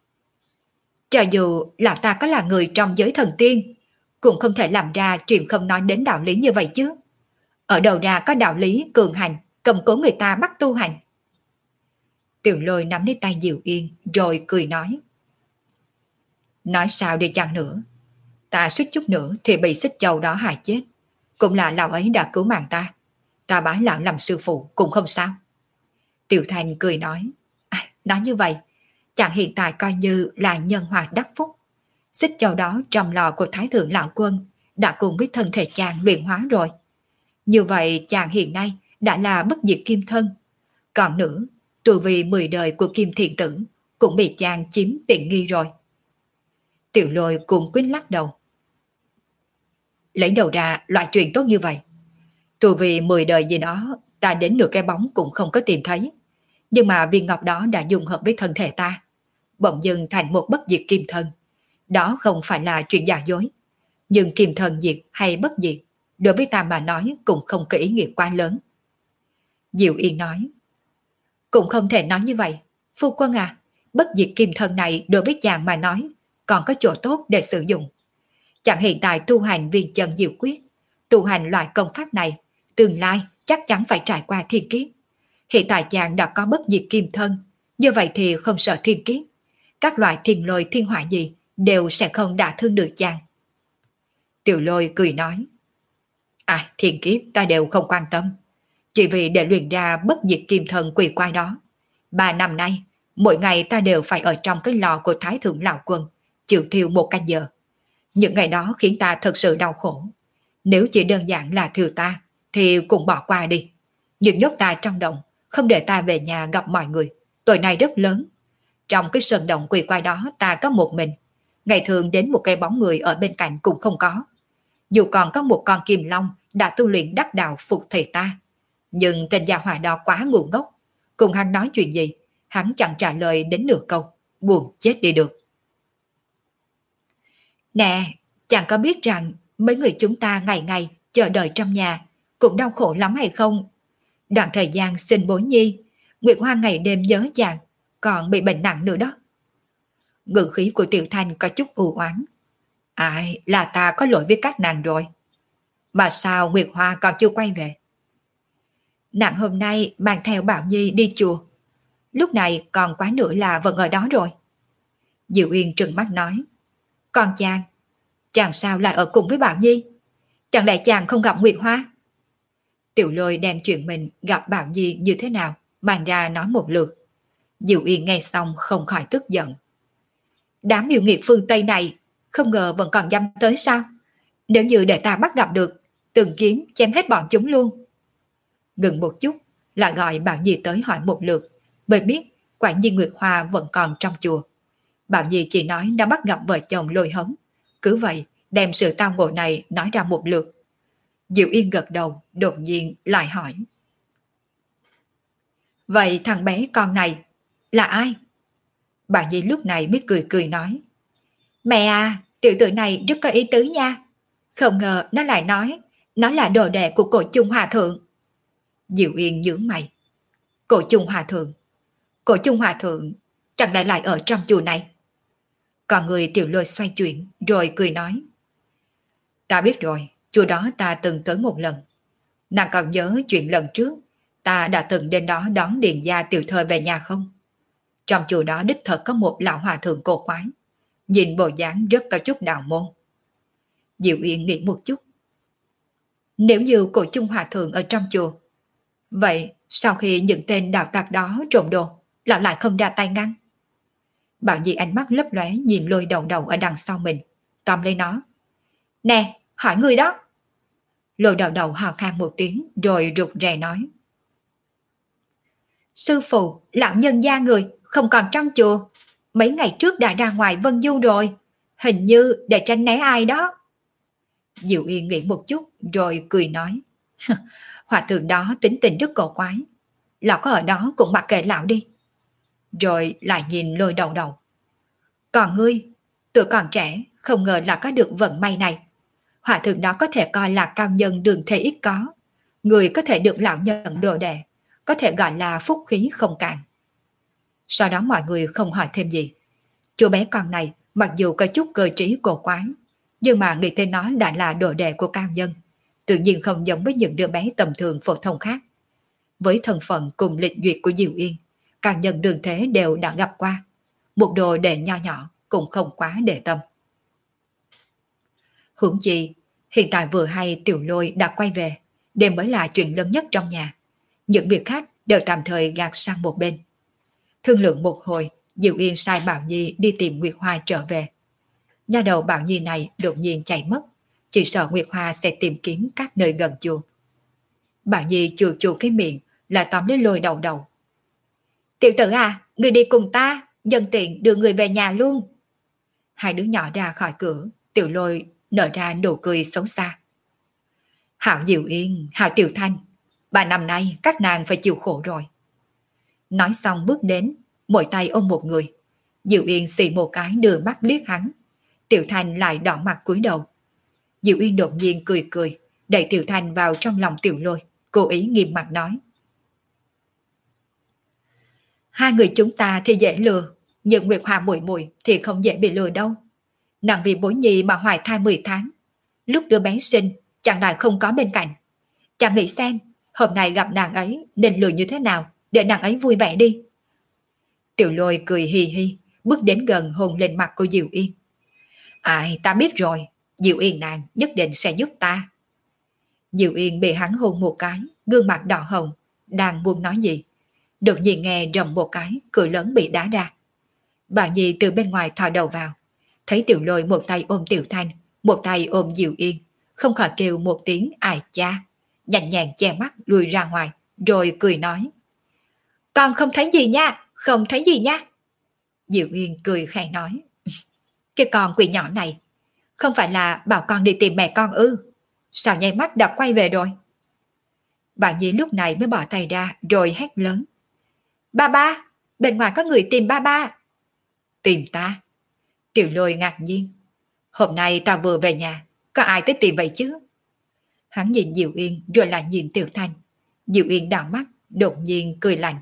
Cho dù là ta có là người trong giới thần tiên, cũng không thể làm ra chuyện không nói đến đạo lý như vậy chứ. Ở đầu ra có đạo lý cường hành, cầm cố người ta bắt tu hành. Tiểu Lôi nắm lấy tay Diệu Yên rồi cười nói. Nói sao đi chăng nữa, ta suýt chút nữa thì bị xích châu đó hại chết. Cũng là lão ấy đã cứu mạng ta. Ta bái lão làm sư phụ cũng không sao. Tiểu Thanh cười nói. À, nói như vậy, chàng hiện tại coi như là nhân hòa đắc phúc. Xích châu đó trong lò của Thái Thượng Lão Quân đã cùng với thân thể chàng luyện hóa rồi. Như vậy chàng hiện nay đã là bất diệt kim thân. Còn nữa, tu vì 10 đời của Kim Thiện Tử cũng bị chàng chiếm tiện nghi rồi. Tiểu Lôi cũng quyết lắc đầu. Lấy đầu ra loại chuyện tốt như vậy. Tu vì 10 đời gì đó, ta đến nửa cái bóng cũng không có tìm thấy. Nhưng mà viên ngọc đó đã dung hợp với thân thể ta, bỗng dưng thành một bất diệt kim thân. Đó không phải là chuyện giả dối. Nhưng kim thân diệt hay bất diệt, đối với ta mà nói cũng không có ý nghĩa quá lớn. Diệu Yên nói. Cũng không thể nói như vậy. Phu quân à, bất diệt kim thân này đối với chàng mà nói còn có chỗ tốt để sử dụng. Chàng hiện tại tu hành viên chân diệu quyết, tu hành loại công pháp này, tương lai chắc chắn phải trải qua thiên kiếp. Hiện tại chàng đã có bất diệt kim thân, như vậy thì không sợ thiên kiếp. Các loại thiên lôi thiên hỏa gì đều sẽ không đả thương được chàng. Tiểu Lôi cười nói. À, thiên kiếp ta đều không quan tâm. Chỉ vì để luyện ra bất diệt kim thân quỷ quái đó, 3 năm nay, mỗi ngày ta đều phải ở trong cái lò của Thái Thượng Lão Quân, chịu thiêu 1 canh giờ. Những ngày đó khiến ta thật sự đau khổ. Nếu chỉ đơn giản là thiêu ta, thì cũng bỏ qua đi. Nhưng nhốt ta trong động, không để ta về nhà gặp mọi người, tội này rất lớn. Trong cái sơn động quỷ quái đó ta có một mình, ngày thường đến một cây bóng người ở bên cạnh cũng không có. Dù còn có một con kim long đã tu luyện đắc đạo phục thể ta, nhưng tên gia hỏa đó quá ngu ngốc. Cùng hắn nói chuyện gì, hắn chẳng trả lời đến nửa câu, buồn chết đi được. Nè, chàng có biết rằng mấy người chúng ta ngày ngày chờ đợi trong nhà cũng đau khổ lắm hay không? Đoạn thời gian sinh bối nhi, Nguyệt Hoa ngày đêm nhớ chàng, còn bị bệnh nặng nữa đó. Ngữ khí của Tiểu Thanh có chút u oán. Ai, là ta có lỗi với các nàng rồi. Mà sao Nguyệt Hoa còn chưa quay về? Nàng hôm nay mang theo Bảo Nhi đi chùa. Lúc này còn quá nữa là vẫn ở đó rồi. Diệu Uyên trừng mắt nói. Còn chàng sao lại ở cùng với Bảo Nhi? Chẳng lẽ chàng không gặp Nguyệt Hoa? Tiểu Lôi đem chuyện mình gặp Bảo Nhi như thế nào mang ra nói một lượt. Diệu Uyên nghe xong không khỏi tức giận. Đám yêu nghiệt phương Tây này không ngờ vẫn còn dám tới sao? Nếu như để ta bắt gặp được, từng kiếm chém hết bọn chúng luôn. Ngừng một chút, lại gọi Bảo Nhi tới hỏi một lượt, bởi biết quả nhiên Nguyệt Hoa vẫn còn trong chùa. Bảo Nhi chỉ nói đã bắt gặp vợ chồng Lôi Hống, cứ vậy đem sự tao ngộ này nói ra một lượt. Diệu Yên gật đầu, đột nhiên lại hỏi. Vậy thằng bé con này là ai? Bà Nhi lúc này mới cười cười nói. Mẹ à, tiểu tử này rất có ý tứ nha. Không ngờ nó lại nói nó là đồ đệ của Cổ Chung Hòa Thượng. Diệu Yên nhướng mày. Cổ Chung Hòa Thượng? Cổ Chung Hòa Thượng chẳng lẽ lại ở trong chùa này? Còn người Tiểu Lôi xoay chuyển rồi cười nói. Ta biết rồi, chùa đó ta từng tới một lần. Nàng còn nhớ chuyện lần trước ta đã từng đến đó đón Điền gia tiểu thơ về nhà không? Trong chùa đó đích thật có một lão hòa thượng cổ quái, nhìn bộ dáng rất có chút đạo môn. Diệu Yên nghĩ một chút. Nếu như Cổ Chung Hòa Thượng ở trong chùa, vậy sau khi những tên đạo tặc đó trộm đồ, lão lại không ra tay ngăn? Bảo Nhi ánh mắt lấp lóe nhìn Lôi Đầu Đầu ở đằng sau mình, tóm lấy nó. Nè, hỏi người đó. Lôi Đầu Đầu hò khan một tiếng rồi rụt rè nói. Sư phụ, lão nhân gia người không còn trong chùa. Mấy ngày trước đã ra ngoài Vân Du rồi. Hình như để tránh né ai đó. Diệu Yên nghĩ một chút rồi cười nói. Hòa thượng đó tính tình rất cổ quái. Lão có ở đó cũng mặc kệ lão đi. Rồi lại nhìn Lôi Đầu Đầu. Còn ngươi, tuổi còn trẻ, không ngờ là có được vận may này. Hòa thượng đó có thể coi là cao nhân đường thế ít có. Người có thể được lão nhận đồ đệ, có thể gọi là phúc khí không cạn. Sau đó mọi người không hỏi thêm gì. Chú bé con này mặc dù có chút cơ trí cổ quái, nhưng mà nghĩ tên nó đã là đồ đệ của cao nhân, tự nhiên không giống với những đứa bé tầm thường phổ thông khác. Với thân phận cùng lịch duyệt của Diệu Yên, cao nhân đường thế đều đã gặp qua. Một đồ đệ nho nhỏ cũng không quá để tâm. Huống chi, hiện tại vừa hay Tiểu Lôi đã quay về, đây mới là chuyện lớn nhất trong nhà. Những việc khác đều tạm thời gạt sang một bên. Thương lượng một hồi, Diệu Yên sai Bảo Nhi đi tìm Nguyệt Hoa trở về. Nha đầu Bảo Nhi này đột nhiên chạy mất, chỉ sợ Nguyệt Hoa sẽ tìm kiếm các nơi gần chùa. Bảo Nhi chù chù cái miệng, là tóm lấy Lôi Đầu Đầu. Tiểu tử à, người đi cùng ta, nhân tiện đưa người về nhà luôn. Hai đứa nhỏ ra khỏi cửa, Tiểu Lôi nở ra nụ cười xấu xa. Hảo Diệu Yên, Hảo Tiểu Thanh, 3 năm nay các nàng phải chịu khổ rồi. Nói xong bước đến, mỗi tay ôm một người. Diệu Yên xì một cái đưa mắt liếc hắn. Tiểu Thanh lại đỏ mặt cúi đầu. Diệu Yên đột nhiên cười cười, đẩy Tiểu Thanh vào trong lòng Tiểu Lôi, cố ý nghiêm mặt nói. Hai người chúng ta thì dễ lừa, nhưng Nguyệt Hoa muội muội thì không dễ bị lừa đâu. Nàng vì bối nhi mà hoài thai 10 tháng. Lúc đứa bé sinh, chàng lại không có bên cạnh. Chàng nghĩ xem, hôm nay gặp nàng ấy nên lừa như thế nào để nàng ấy vui vẻ đi. Tiểu Lôi cười hì hì, bước đến gần hôn lên mặt của Diệu Yên. Ai, ta biết rồi, Diệu Yên nàng nhất định sẽ giúp ta. Diệu Yên bị hắn hôn một cái, gương mặt đỏ hồng, đang buông nói gì. Đột nhiên nghe rầm một cái, cửa lớn bị đá ra. Bà Nhi từ bên ngoài thò đầu vào, thấy Tiểu Lôi một tay ôm Tiểu Thanh, một tay ôm Diệu Yên, không khỏi kêu một tiếng ai cha, nhanh nhàng che mắt lùi ra ngoài, rồi cười nói. Con không thấy gì nha, không thấy gì nha. Diệu Yên cười khẽ nói. Cái con quỷ nhỏ này, không phải là bảo con đi tìm mẹ con ư? Sao nháy mắt đã quay về rồi? Bà Nhi lúc này mới bỏ tay ra rồi hét lớn. Ba ba, bên ngoài có người tìm ba ba. Tìm ta? Tiểu Lôi ngạc nhiên. Hôm nay ta vừa về nhà, có ai tới tìm vậy chứ? Hắn nhìn Diệu Yên rồi lại nhìn Tiểu Thanh. Diệu Yên đảo mắt, đột nhiên cười lạnh.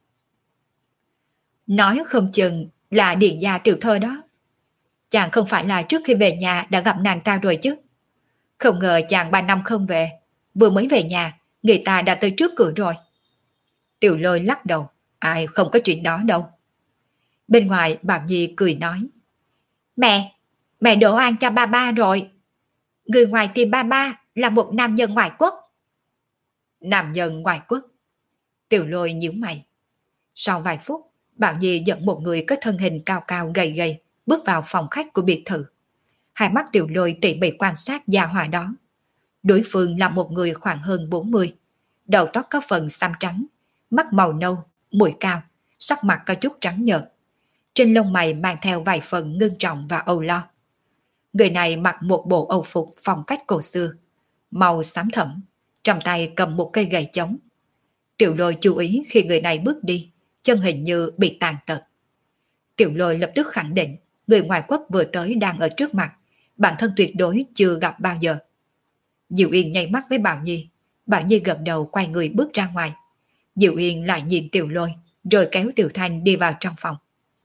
Nói không chừng là điện gia tiểu thơ đó. Chàng không phải là trước khi về nhà đã gặp nàng ta rồi chứ? Không ngờ chàng 3 năm không về, vừa mới về nhà, người ta đã tới trước cửa rồi. Tiểu Lôi lắc đầu, ai không có chuyện đó đâu. Bên ngoài Bảo Nhi cười nói. Mẹ đổ oan cho ba ba rồi. Người ngoài tìm ba ba là một nam nhân ngoại quốc. Nam nhân ngoại quốc? Tiểu Lôi nhíu mày. Sau vài phút, Bảo Nhi dẫn một người có thân hình cao cao gầy gầy bước vào phòng khách của biệt thự. Hai mắt Tiểu Lôi tỉ mỉ quan sát gia hỏa đó. Đối phương là một người khoảng hơn 40, đầu tóc có phần xám trắng, mắt màu nâu, mũi cao, sắc mặt có chút trắng nhợt. Trên lông mày mang theo vài phần ngưng trọng và âu lo. Người này mặc một bộ âu phục phong cách cổ xưa, màu xám thẫm, trong tay cầm một cây gậy chống. Tiểu Lôi chú ý khi người này bước đi, chân hình như bị tàn tật. Tiểu Lôi lập tức khẳng định người ngoại quốc vừa tới đang ở trước mặt, bản thân tuyệt đối chưa gặp bao giờ. Diệu Yên nháy mắt với Bảo Nhi, Bảo Nhi gật đầu quay người bước ra ngoài. Diệu Yên lại nhìn Tiểu Lôi, rồi kéo Tiểu Thanh đi vào trong phòng.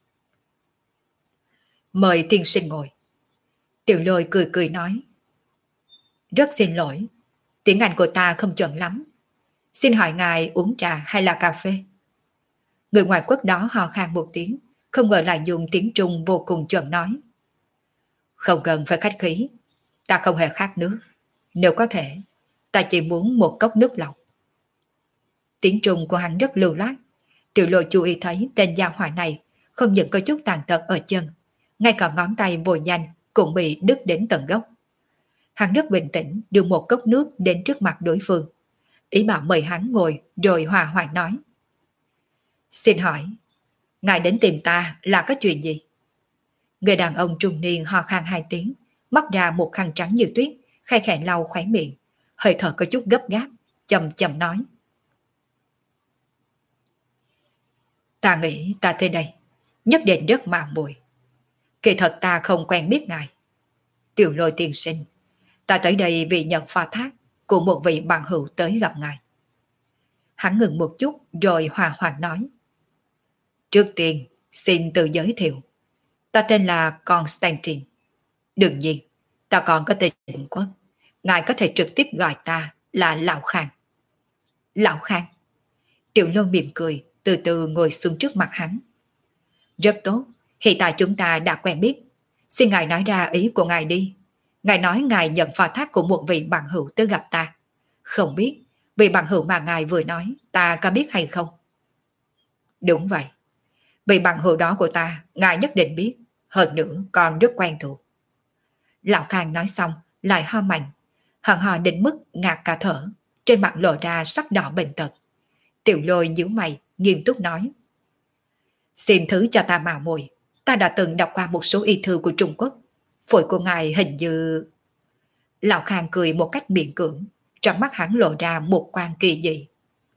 Mời tiên sinh ngồi. Tiểu Lôi cười cười nói. Rất xin lỗi, tiếng Anh của ta không chuẩn lắm. Xin hỏi ngài uống trà hay là cà phê? Người ngoại quốc đó hò khan một tiếng, không ngờ lại dùng tiếng Trung vô cùng chuẩn nói. Không cần phải khách khí, ta không hề khát nước. Nếu có thể, ta chỉ muốn một cốc nước lọc. Tiếng Trung của hắn rất lưu loát. Tiểu Lôi chú ý thấy tên gia hỏa này không những có chút tàn tật ở chân, ngay cả ngón tay vội nhanh cũng bị đứt đến tận gốc. Hắn rất bình tĩnh đưa một cốc nước đến trước mặt đối phương, ý bảo mời hắn ngồi rồi hòa hoãn nói. Xin hỏi, ngài đến tìm ta là có chuyện gì? Người đàn ông trung niên ho khan 2 tiếng, móc ra một khăn trắng như tuyết, khẽ khẽ lau khóe miệng, hơi thở có chút gấp gáp, chậm chậm nói. Ta nghĩ ta tới đây, nhất định rất mạo muội. Kỳ thật ta không quen biết ngài. Tiểu Lôi tiên sinh, ta tới đây vì nhận phó thác của một vị bằng hữu tới gặp ngài. Hắn ngừng một chút rồi hòa hoãn nói. Trước tiên, xin tự giới thiệu. Ta tên là Constantine. Đương nhiên, ta còn có tên Định Quốc. Ngài có thể trực tiếp gọi ta là Lão Khang. Lão Khang. Tiểu Lôi mỉm cười, từ từ ngồi xuống trước mặt hắn. Rất tốt, hiện tại chúng ta đã quen biết. Xin ngài nói ra ý của ngài đi. Ngài nói ngài nhận phó thác của một vị bằng hữu tới gặp ta. Không biết, vị bằng hữu mà ngài vừa nói, ta có biết hay không? Đúng vậy. Vị bằng hữu đó của ta, ngài nhất định biết. Hơn nữa, còn rất quen thuộc. Lão Khang nói xong, lại ho mạnh. Hận hò đến mức ngạt cả thở, trên mặt lộ ra sắc đỏ bệnh tật. Tiểu Lôi nhíu mày, nghiêm túc nói. Xin thứ cho ta mạo muội, ta đã từng đọc qua một số y thư của Trung Quốc. Phổi của ngài hình như... Lão Khang cười một cách miễn cưỡng, trong mắt hắn lộ ra một quan kỳ dị.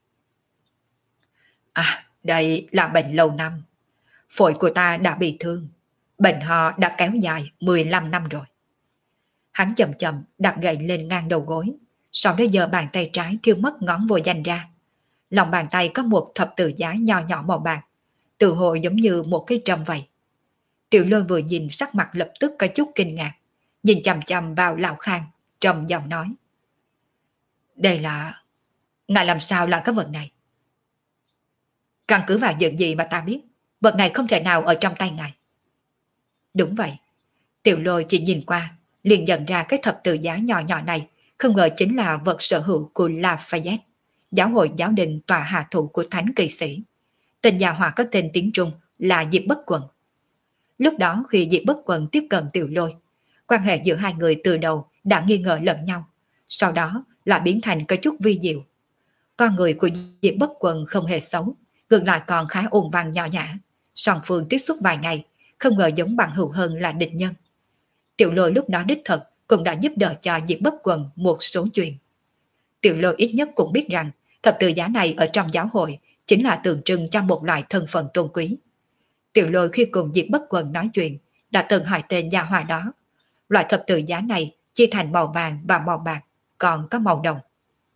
À, đây là bệnh lâu năm. Phổi của ta đã bị thương. Bệnh ho đã kéo dài 15 năm rồi. Hắn chậm chậm đặt gậy lên ngang đầu gối, sau đó giơ bàn tay trái thiêu mất ngón vô danh ra. Lòng bàn tay có một thập tự giá nho nhỏ màu bạc, tự hồ giống như một cái trâm vậy. Tiểu Lôi vừa nhìn sắc mặt lập tức có chút kinh ngạc, nhìn chằm chằm vào Lão Khang, trầm giọng nói. Đây là... Ngài làm sao là cái vật này? Căn cứ vào những gì mà ta biết, vật này không thể nào ở trong tay ngài. Đúng vậy. Tiểu Lôi chỉ nhìn qua, liền nhận ra cái thập tự giá nhỏ nhỏ này, không ngờ chính là vật sở hữu của Lafayette, giáo hội giáo đình tòa hạ thủ của thánh kỳ sĩ. Tên gia hỏa có tên tiếng Trung là Diệp Bất Quần. Lúc đó khi Diệp Bất Quần tiếp cận Tiểu Lôi, quan hệ giữa hai người từ đầu đã nghi ngờ lẫn nhau, sau đó là biến thành có chút vi diệu. Con người của Diệp Bất Quần không hề xấu, ngược lại còn khá ôn văn nho nhã. Song phương tiếp xúc vài ngày, không ngờ giống bằng hữu hơn là địch nhân. Tiểu Lôi lúc đó đích thật cũng đã giúp đỡ cho Diệp Bất Quần một số chuyện. Tiểu Lôi ít nhất cũng biết rằng thập tự giá này ở trong giáo hội chính là tượng trưng cho một loại thân phận tôn quý. Tiểu Lôi khi cùng Diệp Bất Quần nói chuyện đã từng hỏi tên gia hỏa đó. Loại thập tự giá này chia thành màu vàng và màu bạc, còn có màu đồng.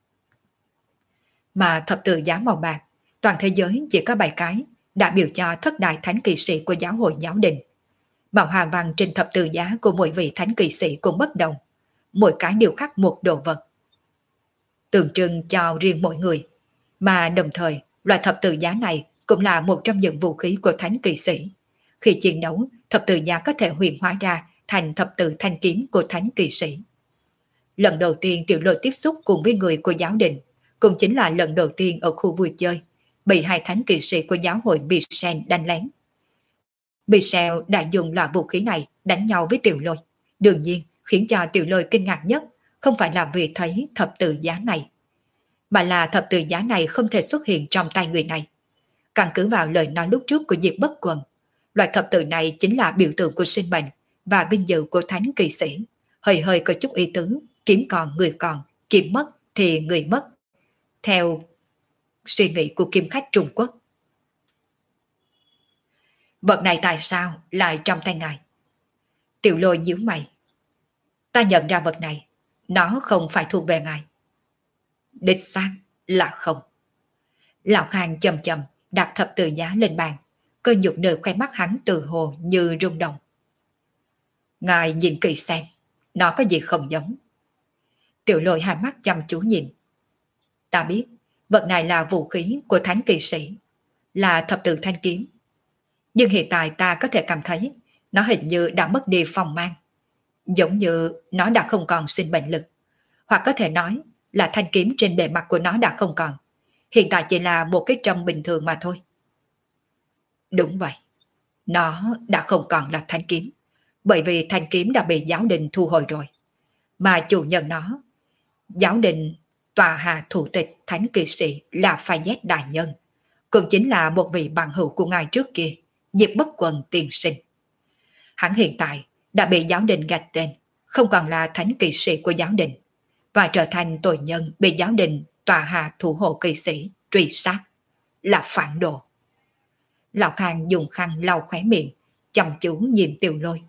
Mà thập tự giá màu bạc, toàn thế giới chỉ có 7 cái, đã biểu cho thất đại thánh kỵ sĩ của giáo hội giáo đình. Màu hoa văn trên thập tự giá của mỗi vị thánh kỵ sĩ cũng bất đồng, mỗi cái đều khắc một đồ vật, tượng trưng cho riêng mỗi người, mà đồng thời loại thập tự giá này cũng là một trong những vũ khí của thánh kỵ sĩ. Khi chiến đấu, thập tự giá có thể huyền hóa ra thành thập tự thanh kiếm của thánh kỵ sĩ. Lần đầu tiên Tiểu Lôi tiếp xúc cùng với người của giáo đình, cũng chính là lần đầu tiên ở khu vui chơi, bị hai thánh kỵ sĩ của giáo hội Michel đánh lén. Michel đã dùng loại vũ khí này đánh nhau với Tiểu Lôi. Đương nhiên, khiến cho Tiểu Lôi kinh ngạc nhất không phải là vì thấy thập tự giá này, mà là thập tự giá này không thể xuất hiện trong tay người này. Căn cứ vào lời nói lúc trước của Diệp Bất Quần, loại thập tự này chính là biểu tượng của sinh mệnh và vinh dự của thánh kỵ sĩ, hơi hơi có chút ý tứ, kiếm còn người còn, kiếm mất thì người mất, theo suy nghĩ của kiếm khách Trung Quốc. Vật này tại sao lại trong tay ngài? Tiểu Lôi nhíu mày. Ta nhận ra vật này, nó không phải thuộc về ngài. Đích xác là không. Lão Khang chậm chậm đặt thập tự giá lên bàn, cơ nhục nơi khoe mắt hắn từ hồ như rung động. Ngài nhìn kỹ xem, nó có gì không giống. Tiểu Lôi hai mắt chăm chú nhìn. Ta biết, vật này là vũ khí của thánh kỵ sĩ, là thập tự thanh kiếm. Nhưng hiện tại ta có thể cảm thấy nó hình như đã mất đi phong mang, giống như nó đã không còn sinh mệnh lực, hoặc có thể nói là thanh kiếm trên bề mặt của nó đã không còn, hiện tại chỉ là một cái trâm bình thường mà thôi. Đúng vậy, nó đã không còn là thanh kiếm, bởi vì thanh kiếm đã bị giáo đình thu hồi rồi, mà chủ nhân nó, giáo đình tòa hạ thủ tịch thánh kỵ sĩ là Phai Giác đại nhân, cũng chính là một vị bằng hữu của ngài trước kia, Diệp Bất Quần tiên sinh. Hắn hiện tại đã bị giáo đình gạch tên, không còn là thánh kỵ sĩ của giáo đình, và trở thành tội nhân bị giáo đình tòa hạ thủ hộ kỵ sĩ truy sát, là phản đồ. Lão Khang dùng khăn lau khóe miệng, chăm chú nhìn Tiểu Lôi.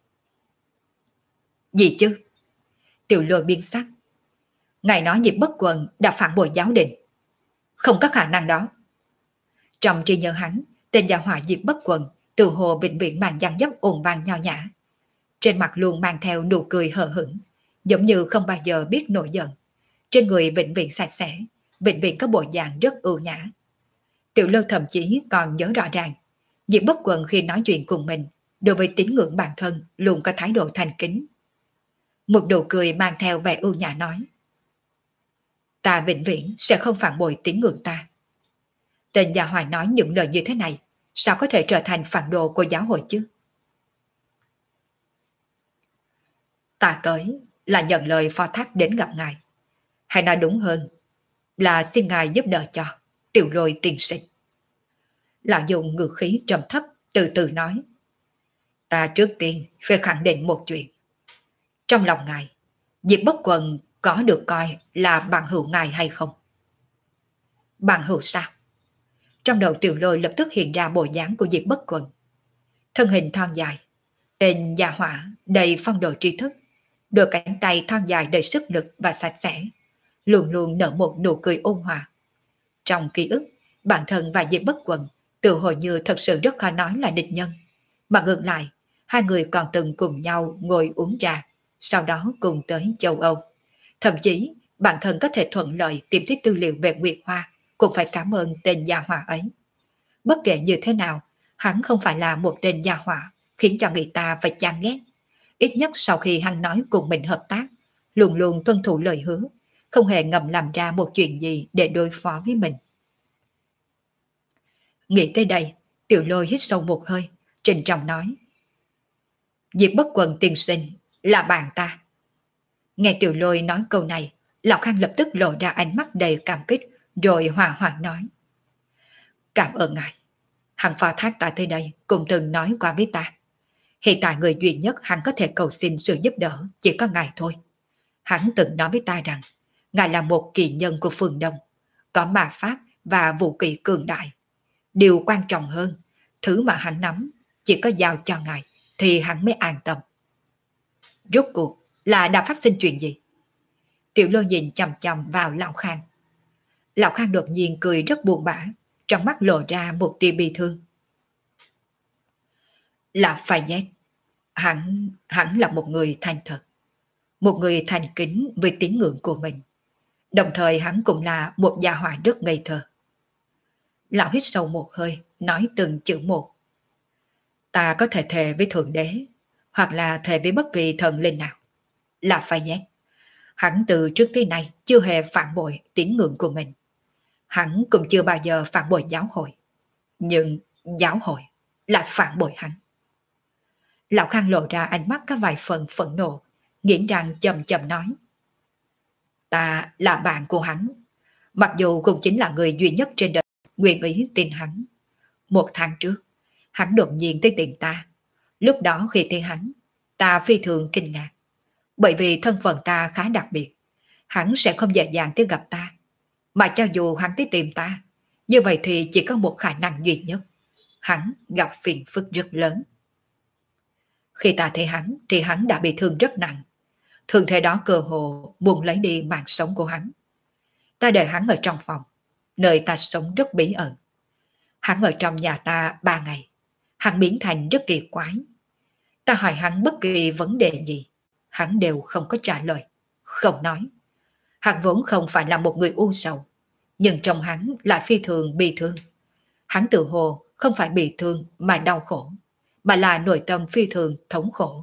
Gì chứ? Tiểu Lôi biến sắc. Ngài nói Diệp Bất Quần đã phản bội giáo đình. Không có khả năng đó. Trong trí nhớ hắn, tên gia hỏa Diệp Bất Quần từ hồ vĩnh viễn mang dáng dấp ồn vang nho nhã, trên mặt luôn mang theo nụ cười hờ hững, giống như không bao giờ biết nổi giận. Trên người vĩnh viễn sạch sẽ, vĩnh viễn có bộ dạng rất ưu nhã. Tiểu Lôi thậm chí còn nhớ rõ ràng, Diệp Bất Quần khi nói chuyện cùng mình, đối với tín ngưỡng bản thân luôn có thái độ thành kính. Một nụ cười mang theo vẻ ưu nhã nói: Ta vĩnh viễn sẽ không phản bội tín ngưỡng ta. Tên gia hỏa nói những lời như thế này, sao có thể trở thành phản đồ của giáo hội chứ? Ta tới là nhận lời phó thác đến gặp ngài, hay nói đúng hơn là xin ngài giúp đỡ cho Tiểu Lôi tiên sinh. Lão dùng ngữ khí trầm thấp từ từ nói: Ta trước tiên phải khẳng định một chuyện. Trong lòng ngài, Diệp Bất Quần có được coi là bằng hữu ngài hay không? Bằng hữu sao? Trong đầu Tiểu Lôi lập tức hiện ra bộ dáng của Diệp Bất Quần. Thân hình thon dài, tên gia hỏa đầy phong độ tri thức, đôi cánh tay thon dài đầy sức lực và sạch sẽ, luôn luôn nở một nụ cười ôn hòa. Trong ký ức, bản thân và Diệp Bất Quần tự hồi như thật sự rất khó nói là địch nhân, mà ngược lại, hai người còn từng cùng nhau ngồi uống trà, sau đó cùng tới châu Âu. Thậm chí, bản thân có thể thuận lợi tìm thấy tư liệu về Nguyệt Hoa, cũng phải cảm ơn tên gia hỏa ấy. Bất kể như thế nào, hắn không phải là một tên gia hỏa khiến cho người ta phải chán ghét. Ít nhất sau khi hắn nói cùng mình hợp tác, luôn luôn tuân thủ lời hứa, không hề ngầm làm ra một chuyện gì để đối phó với mình. Nghĩ tới đây, Tiểu Lôi hít sâu một hơi, trịnh trọng nói: Diệp Bất Quần tiên sinh là bạn ta. Nghe Tiểu Lôi nói câu này, Lão Khang lập tức lộ ra ánh mắt đầy cảm kích, rồi hòa hoãn nói: Cảm ơn ngài. Hắn phó thác ta tới đây cũng từng nói qua với ta. Hiện tại người duy nhất hắn có thể cầu xin sự giúp đỡ chỉ có ngài thôi. Hắn từng nói với ta rằng ngài là một kỳ nhân của phương Đông, có ma pháp và vũ kỹ cường đại. Điều quan trọng hơn, thứ mà hắn nắm chỉ có giao cho ngài thì hắn mới an tâm. Rốt cuộc là đã phát sinh chuyện gì? Tiểu Lôi nhìn chằm chằm vào Lão Khang. Lão Khang đột nhiên cười rất buồn bã, trong mắt lộ ra một tia bi thương. Là phải nhét. Hắn là một người thành thật. Một người thành kính với tín ngưỡng của mình. Đồng thời hắn cũng là một gia hỏa rất ngây thơ. Lão hít sâu một hơi, nói từng chữ một. Ta có thể thề với Thượng Đế, hoặc là thề với bất kỳ thần linh nào. Là phải nhét. Hắn từ trước tới nay chưa hề phản bội tín ngưỡng của mình. Hắn cũng chưa bao giờ phản bội giáo hội. Nhưng giáo hội lại phản bội hắn. Lão Khang lộ ra ánh mắt có vài phần phẫn nộ, nghiến răng chậm chậm nói. Ta là bạn của hắn, mặc dù cũng chính là người duy nhất trên đời nguyện ý tin hắn. 1 tháng trước, hắn đột nhiên tới tìm ta. Lúc đó khi thấy hắn, ta phi thường kinh ngạc. Bởi vì thân phận ta khá đặc biệt, hắn sẽ không dễ dàng tới gặp ta. Mà cho dù hắn tới tìm ta, như vậy thì chỉ có một khả năng duy nhất. Hắn gặp phiền phức rất lớn. Khi ta thấy hắn thì hắn đã bị thương rất nặng. Thương thế đó cơ hồ muốn lấy đi mạng sống của hắn. Ta đợi hắn ở trong phòng, nơi ta sống rất bí ẩn. Hắn ở trong nhà ta 3 ngày. Hắn biến thành rất kỳ quái. Ta hỏi hắn bất kỳ vấn đề gì, hắn đều không có trả lời, không nói. Hắn vốn không phải là một người u sầu, nhưng trong hắn lại phi thường bi thương. Hắn tự hồ không phải bị thương mà đau khổ, mà là nội tâm phi thường thống khổ.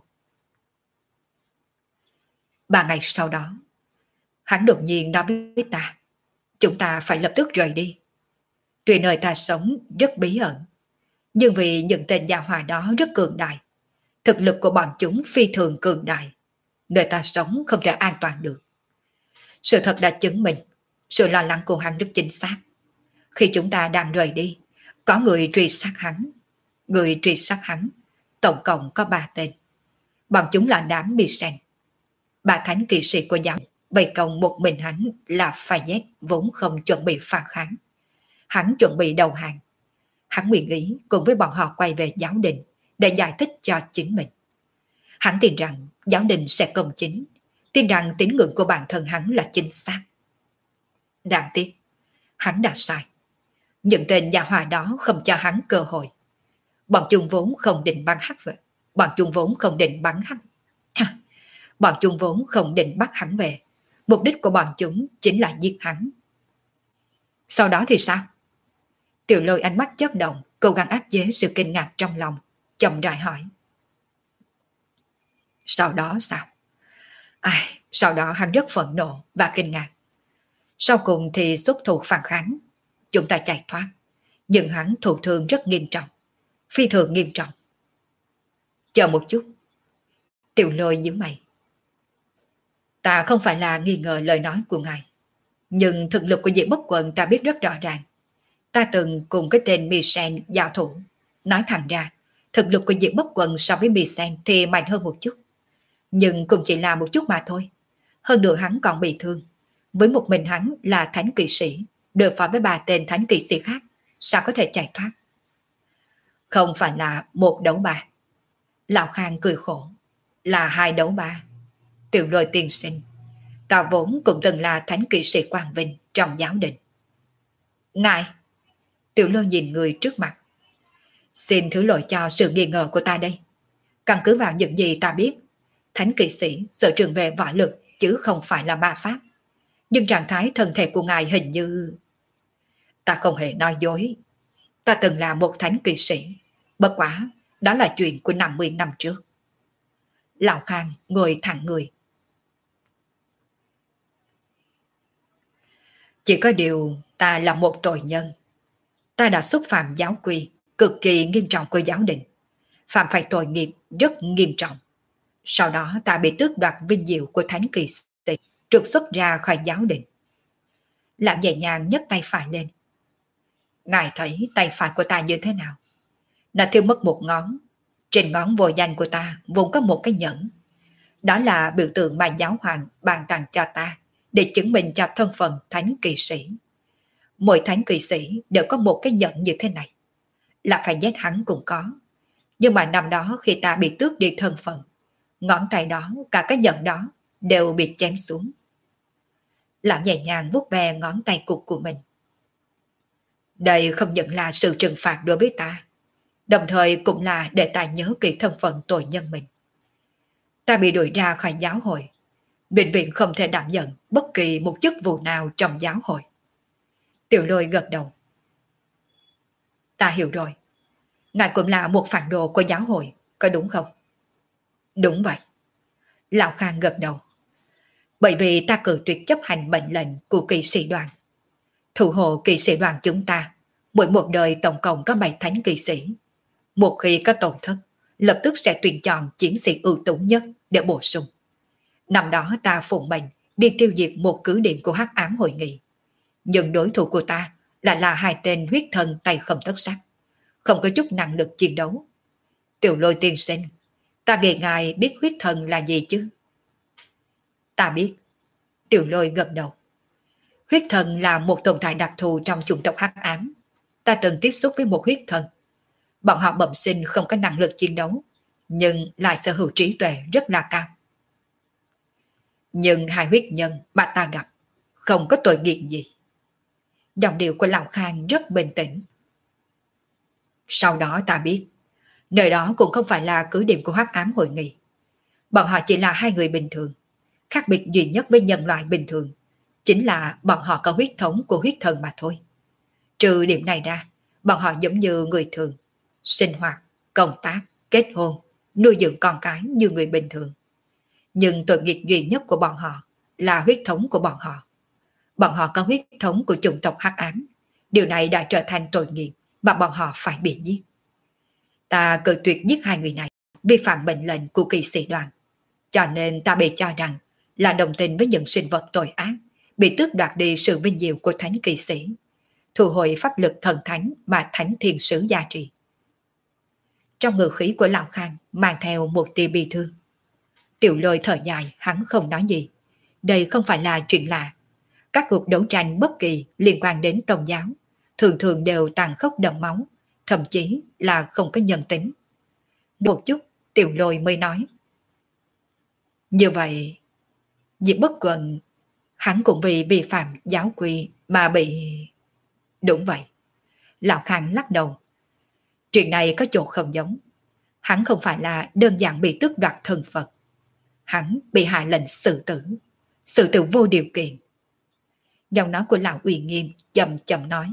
3 ngày sau đó, hắn đột nhiên nói với ta, chúng ta phải lập tức rời đi. Tuy nơi ta sống rất bí ẩn, nhưng vì những tên gia hỏa đó rất cường đại, thực lực của bọn chúng phi thường cường đại, nơi ta sống không thể an toàn được. Sự thật đã chứng minh, sự lo lắng của hắn rất chính xác. Khi chúng ta đang rời đi, có người truy sát hắn. Người truy sát hắn, tổng cộng có 3 tên. Bọn chúng là đám bị sen. 3 thánh kỵ sĩ của giáo, bày công một mình hắn là Fayette vốn không chuẩn bị phản kháng. Hắn chuẩn bị đầu hàng. Hắn nguyện ý cùng với bọn họ quay về giáo đình để giải thích cho chính mình. Hắn tin rằng giáo đình sẽ công chính, tin rằng tín ngưỡng của bản thân hắn là chính xác. Đáng tiếc, hắn đã sai. Những tên gia hỏa đó không cho hắn cơ hội. Bọn chúng vốn không định bắn hắn về. Bọn chúng vốn không định bắn hắn. Bọn chúng vốn không định bắt hắn về. Mục đích của bọn chúng chính là giết hắn. Sau đó thì sao? Tiểu Lôi ánh mắt chớp động, cố gắng áp chế sự kinh ngạc trong lòng, chậm rãi hỏi. Sau đó sao? Sau đó hắn rất phẫn nộ và kinh ngạc. Sau cùng thì xuất thủ phản kháng. Chúng ta chạy thoát, nhưng hắn thụ thương rất nghiêm trọng, phi thường nghiêm trọng. Chờ một chút. Tiểu Lôi nhíu mày. Ta không phải là nghi ngờ lời nói của ngài, nhưng thực lực của Diệp Bất Quần ta biết rất rõ ràng. Ta từng cùng cái tên Michel giao thủ. Nói thẳng ra, thực lực của Diệp Bất Quần so với Michel thì mạnh hơn một chút. Nhưng cũng chỉ là một chút mà thôi. Hơn nữa hắn còn bị thương. Với một mình hắn là thánh kỵ sĩ, đối phó với 3 tên thánh kỵ sĩ khác, sao có thể chạy thoát? Không phải là 1 đấu 3. Lão Khang cười khổ. Là 2 đấu 3. Tiểu Lôi tiên sinh, ta vốn cũng từng là thánh kỵ sĩ quang vinh trong giáo đình. Ngài! Tiểu Lôi nhìn người trước mặt. Xin thứ lỗi cho sự nghi ngờ của ta đây. Căn cứ vào những gì ta biết, thánh kỵ sĩ sở trường về võ lực chứ không phải là ma pháp. Nhưng trạng thái thân thể của ngài hình như... Ta không hề nói dối. Ta từng là một thánh kỵ sĩ. Bất quá, đó là chuyện của 50 năm trước. Lão Khang ngồi thẳng người. Chỉ có điều ta là một tội nhân. Ta đã xúc phạm giáo quy cực kỳ nghiêm trọng của giáo đình. Phạm phải tội nghiệp rất nghiêm trọng. Sau đó ta bị tước đoạt vinh diệu của thánh kỵ sĩ, trục xuất ra khỏi giáo đình. Lão nhẹ nhàng nhấc tay phải lên. Ngài thấy tay phải của ta như thế nào? Nó thiếu mất một ngón. Trên ngón vô danh của ta vốn có một cái nhẫn. Đó là biểu tượng mà giáo hoàng ban tặng cho ta để chứng minh cho thân phận thánh kỵ sĩ. Mỗi thánh kỵ sĩ đều có một cái nhẫn như thế này. Là phải giết hắn cũng có. Nhưng mà năm đó khi ta bị tước đi thân phận, ngón tay đó, cả cái nhẫn đó đều bị chém xuống. Lão nhẹ nhàng vuốt ve ngón tay cụt của mình. Đây không những là sự trừng phạt đối với ta, đồng thời cũng là để ta nhớ kỹ thân phận tội nhân mình. Ta bị đuổi ra khỏi giáo hội, bệnh viện không thể đảm nhận bất kỳ một chức vụ nào trong giáo hội. Tiểu Lôi gật đầu. Ta hiểu rồi. Ngài cũng là một phản đồ của giáo hội, có đúng không? Đúng vậy. Lão Khang gật đầu. Bởi vì ta cự tuyệt chấp hành mệnh lệnh của kỵ sĩ đoàn. Thủ hộ kỵ sĩ đoàn chúng ta, mỗi một đời tổng cộng có 7 thánh kỵ sĩ. Một khi có tổn thất, lập tức sẽ tuyển chọn chiến sĩ ưu tú nhất để bổ sung. Năm đó ta phụng mệnh đi tiêu diệt một cứ điểm của hắc ám hội nghị. Nhưng đối thủ của ta là hai tên huyết thần tay không tất sắt, không có chút năng lực chiến đấu. Tiểu Lôi tiên sinh, ta nghĩ ngài biết huyết thần là gì chứ? Ta biết. Tiểu Lôi gật đầu. Huyết thần là một tồn tại đặc thù trong chủng tộc hắc ám. Ta từng tiếp xúc với một huyết thần. Bọn họ bẩm sinh không có năng lực chiến đấu, nhưng lại sở hữu trí tuệ rất là cao. Nhưng hai huyết nhân mà ta gặp không có tội nghiệp gì. Giọng điệu của Lão Khang rất bình tĩnh. Sau đó ta biết, nơi đó cũng không phải là cứ điểm của hắc ám hội nghị. Bọn họ chỉ là hai người bình thường. Khác biệt duy nhất với nhân loại bình thường chính là bọn họ có huyết thống của huyết thần mà thôi. Trừ điểm này ra, bọn họ giống như người thường, sinh hoạt, công tác, kết hôn, nuôi dưỡng con cái như người bình thường. Nhưng tội nghiệp duy nhất của bọn họ là huyết thống của bọn họ. Bọn họ có huyết thống của chủng tộc hắc ám. Điều này đã trở thành tội nghiệp mà bọn họ phải bị giết. Ta cự tuyệt giết hai người này, vi phạm mệnh lệnh của kỵ sĩ đoàn. Cho nên ta bị cho rằng là đồng tình với những sinh vật tội ác, bị tước đoạt đi sự vinh diệu của thánh kỵ sĩ, thu hồi pháp lực thần thánh mà thánh thiên sứ gia trì. Trong ngữ khí của Lão Khang mang theo một tia bi thương. Tiểu Lôi thở dài, hắn không nói gì. Đây không phải là chuyện lạ. Các cuộc đấu tranh bất kỳ liên quan đến tôn giáo thường thường đều tàn khốc đẫm máu, thậm chí là không có nhân tính. Một chút, Tiểu Lôi mới nói. Như vậy, Diệp Bất Quần, hắn cũng vì vi phạm giáo quy mà bị... Đúng vậy. Lão Khang lắc đầu. Chuyện này có chỗ không giống. Hắn không phải là đơn giản bị tước đoạt thân Phật. Hắn bị hạ lệnh xử tử. Xử tử vô điều kiện. Giọng nói của Lão Uy Nghiêm chậm chậm nói.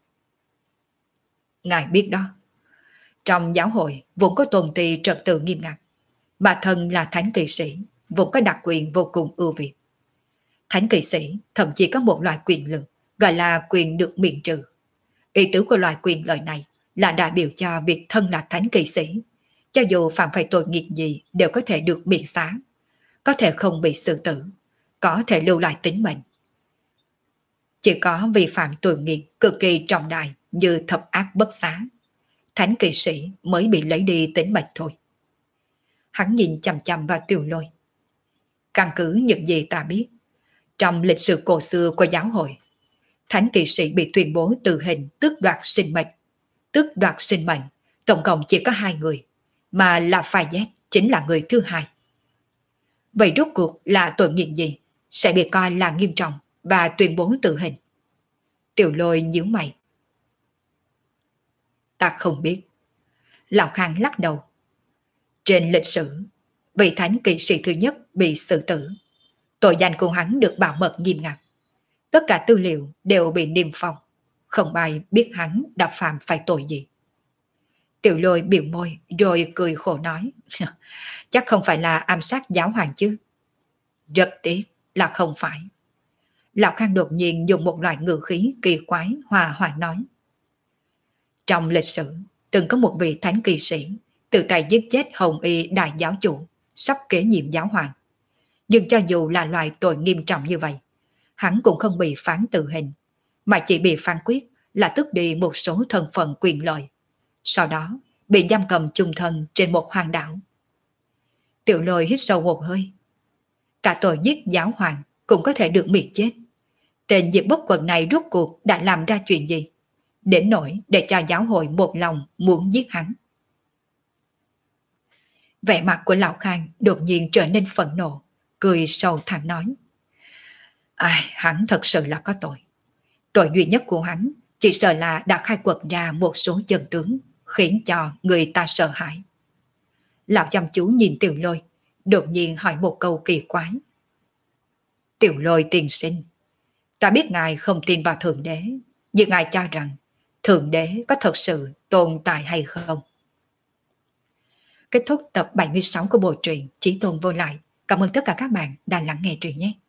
Ngài biết đó. Trong giáo hội vốn có tuần trì trật tự nghiêm ngặt. Mà thân là thánh kỵ sĩ, vốn có đặc quyền vô cùng ưu việt. Thánh kỵ sĩ thậm chí có một loại quyền lực gọi là quyền được miễn trừ. Ý tứ của loại quyền lợi này là đại biểu cho việc thân là thánh kỵ sĩ. Cho dù phạm phải tội nghiệp gì đều có thể được miễn xá. Có thể không bị xử tử, có thể lưu lại tính mệnh. Chỉ có vi phạm tội nghiệp cực kỳ trọng đại như thập ác bất xá, thánh kỵ sĩ mới bị lấy đi tính mệnh thôi. Hắn nhìn chằm chằm vào Tiểu Lôi. Căn cứ những gì ta biết, trong lịch sử cổ xưa của giáo hội, thánh kỵ sĩ bị tuyên bố tử hình tước đoạt sinh mệnh. Tước đoạt sinh mệnh, tổng cộng chỉ có 2 người, mà là Fayette chính là người thứ 2. Vậy rốt cuộc là tội nghiệp gì sẽ bị coi là nghiêm trọng và tuyên bố tử hình? Tiểu Lôi nhíu mày. Ta không biết. Lão Khang lắc đầu. Trên lịch sử, vị thánh kỵ sĩ thứ nhất bị xử tử. Tội danh của hắn được bảo mật nghiêm ngặt. Tất cả tư liệu đều bị niêm phong. Không ai biết hắn đã phạm phải tội gì. Tiểu Lôi biểu môi rồi cười khổ nói. Chắc không phải là ám sát giáo hoàng chứ? Rất tiếc là không phải. Lão Khang đột nhiên dùng một loại ngữ khí kỳ quái hòa hoãn nói. Trong lịch sử, từng có một vị thánh kỵ sĩ tự tay giết chết Hồng Y đại giáo chủ, sắp kế nhiệm giáo hoàng. Nhưng cho dù là loại tội nghiêm trọng như vậy, hắn cũng không bị phán tử hình, mà chỉ bị phán quyết là tước đi một số thân phận quyền lợi. Sau đó, bị giam cầm chung thân trên một hoang đảo. Tiểu Lôi hít sâu một hơi. Cả tội giết giáo hoàng cũng có thể được miệt chết. Tên Diệp Bất Quần này rốt cuộc đã làm ra chuyện gì? Đến nỗi để cho giáo hội một lòng muốn giết hắn. Vẻ mặt của lão Khang đột nhiên trở nên phẫn nộ, cười sâu thẳm nói. Ai, hắn thật sự là có tội. Tội duy nhất của hắn chỉ sợ là đã khai quật ra một số chân tướng, khiến cho người ta sợ hãi. Lão chăm chú nhìn Tiểu Lôi, đột nhiên hỏi một câu kỳ quái. Tiểu Lôi tiên sinh, ta biết ngài không tin vào Thượng Đế, nhưng ngài cho rằng Thượng Đế có thật sự tồn tại hay không? Kết thúc tập 76 của bộ truyện Chí Tôn Vô Lại. Cảm ơn tất cả các bạn đã lắng nghe truyện nhé.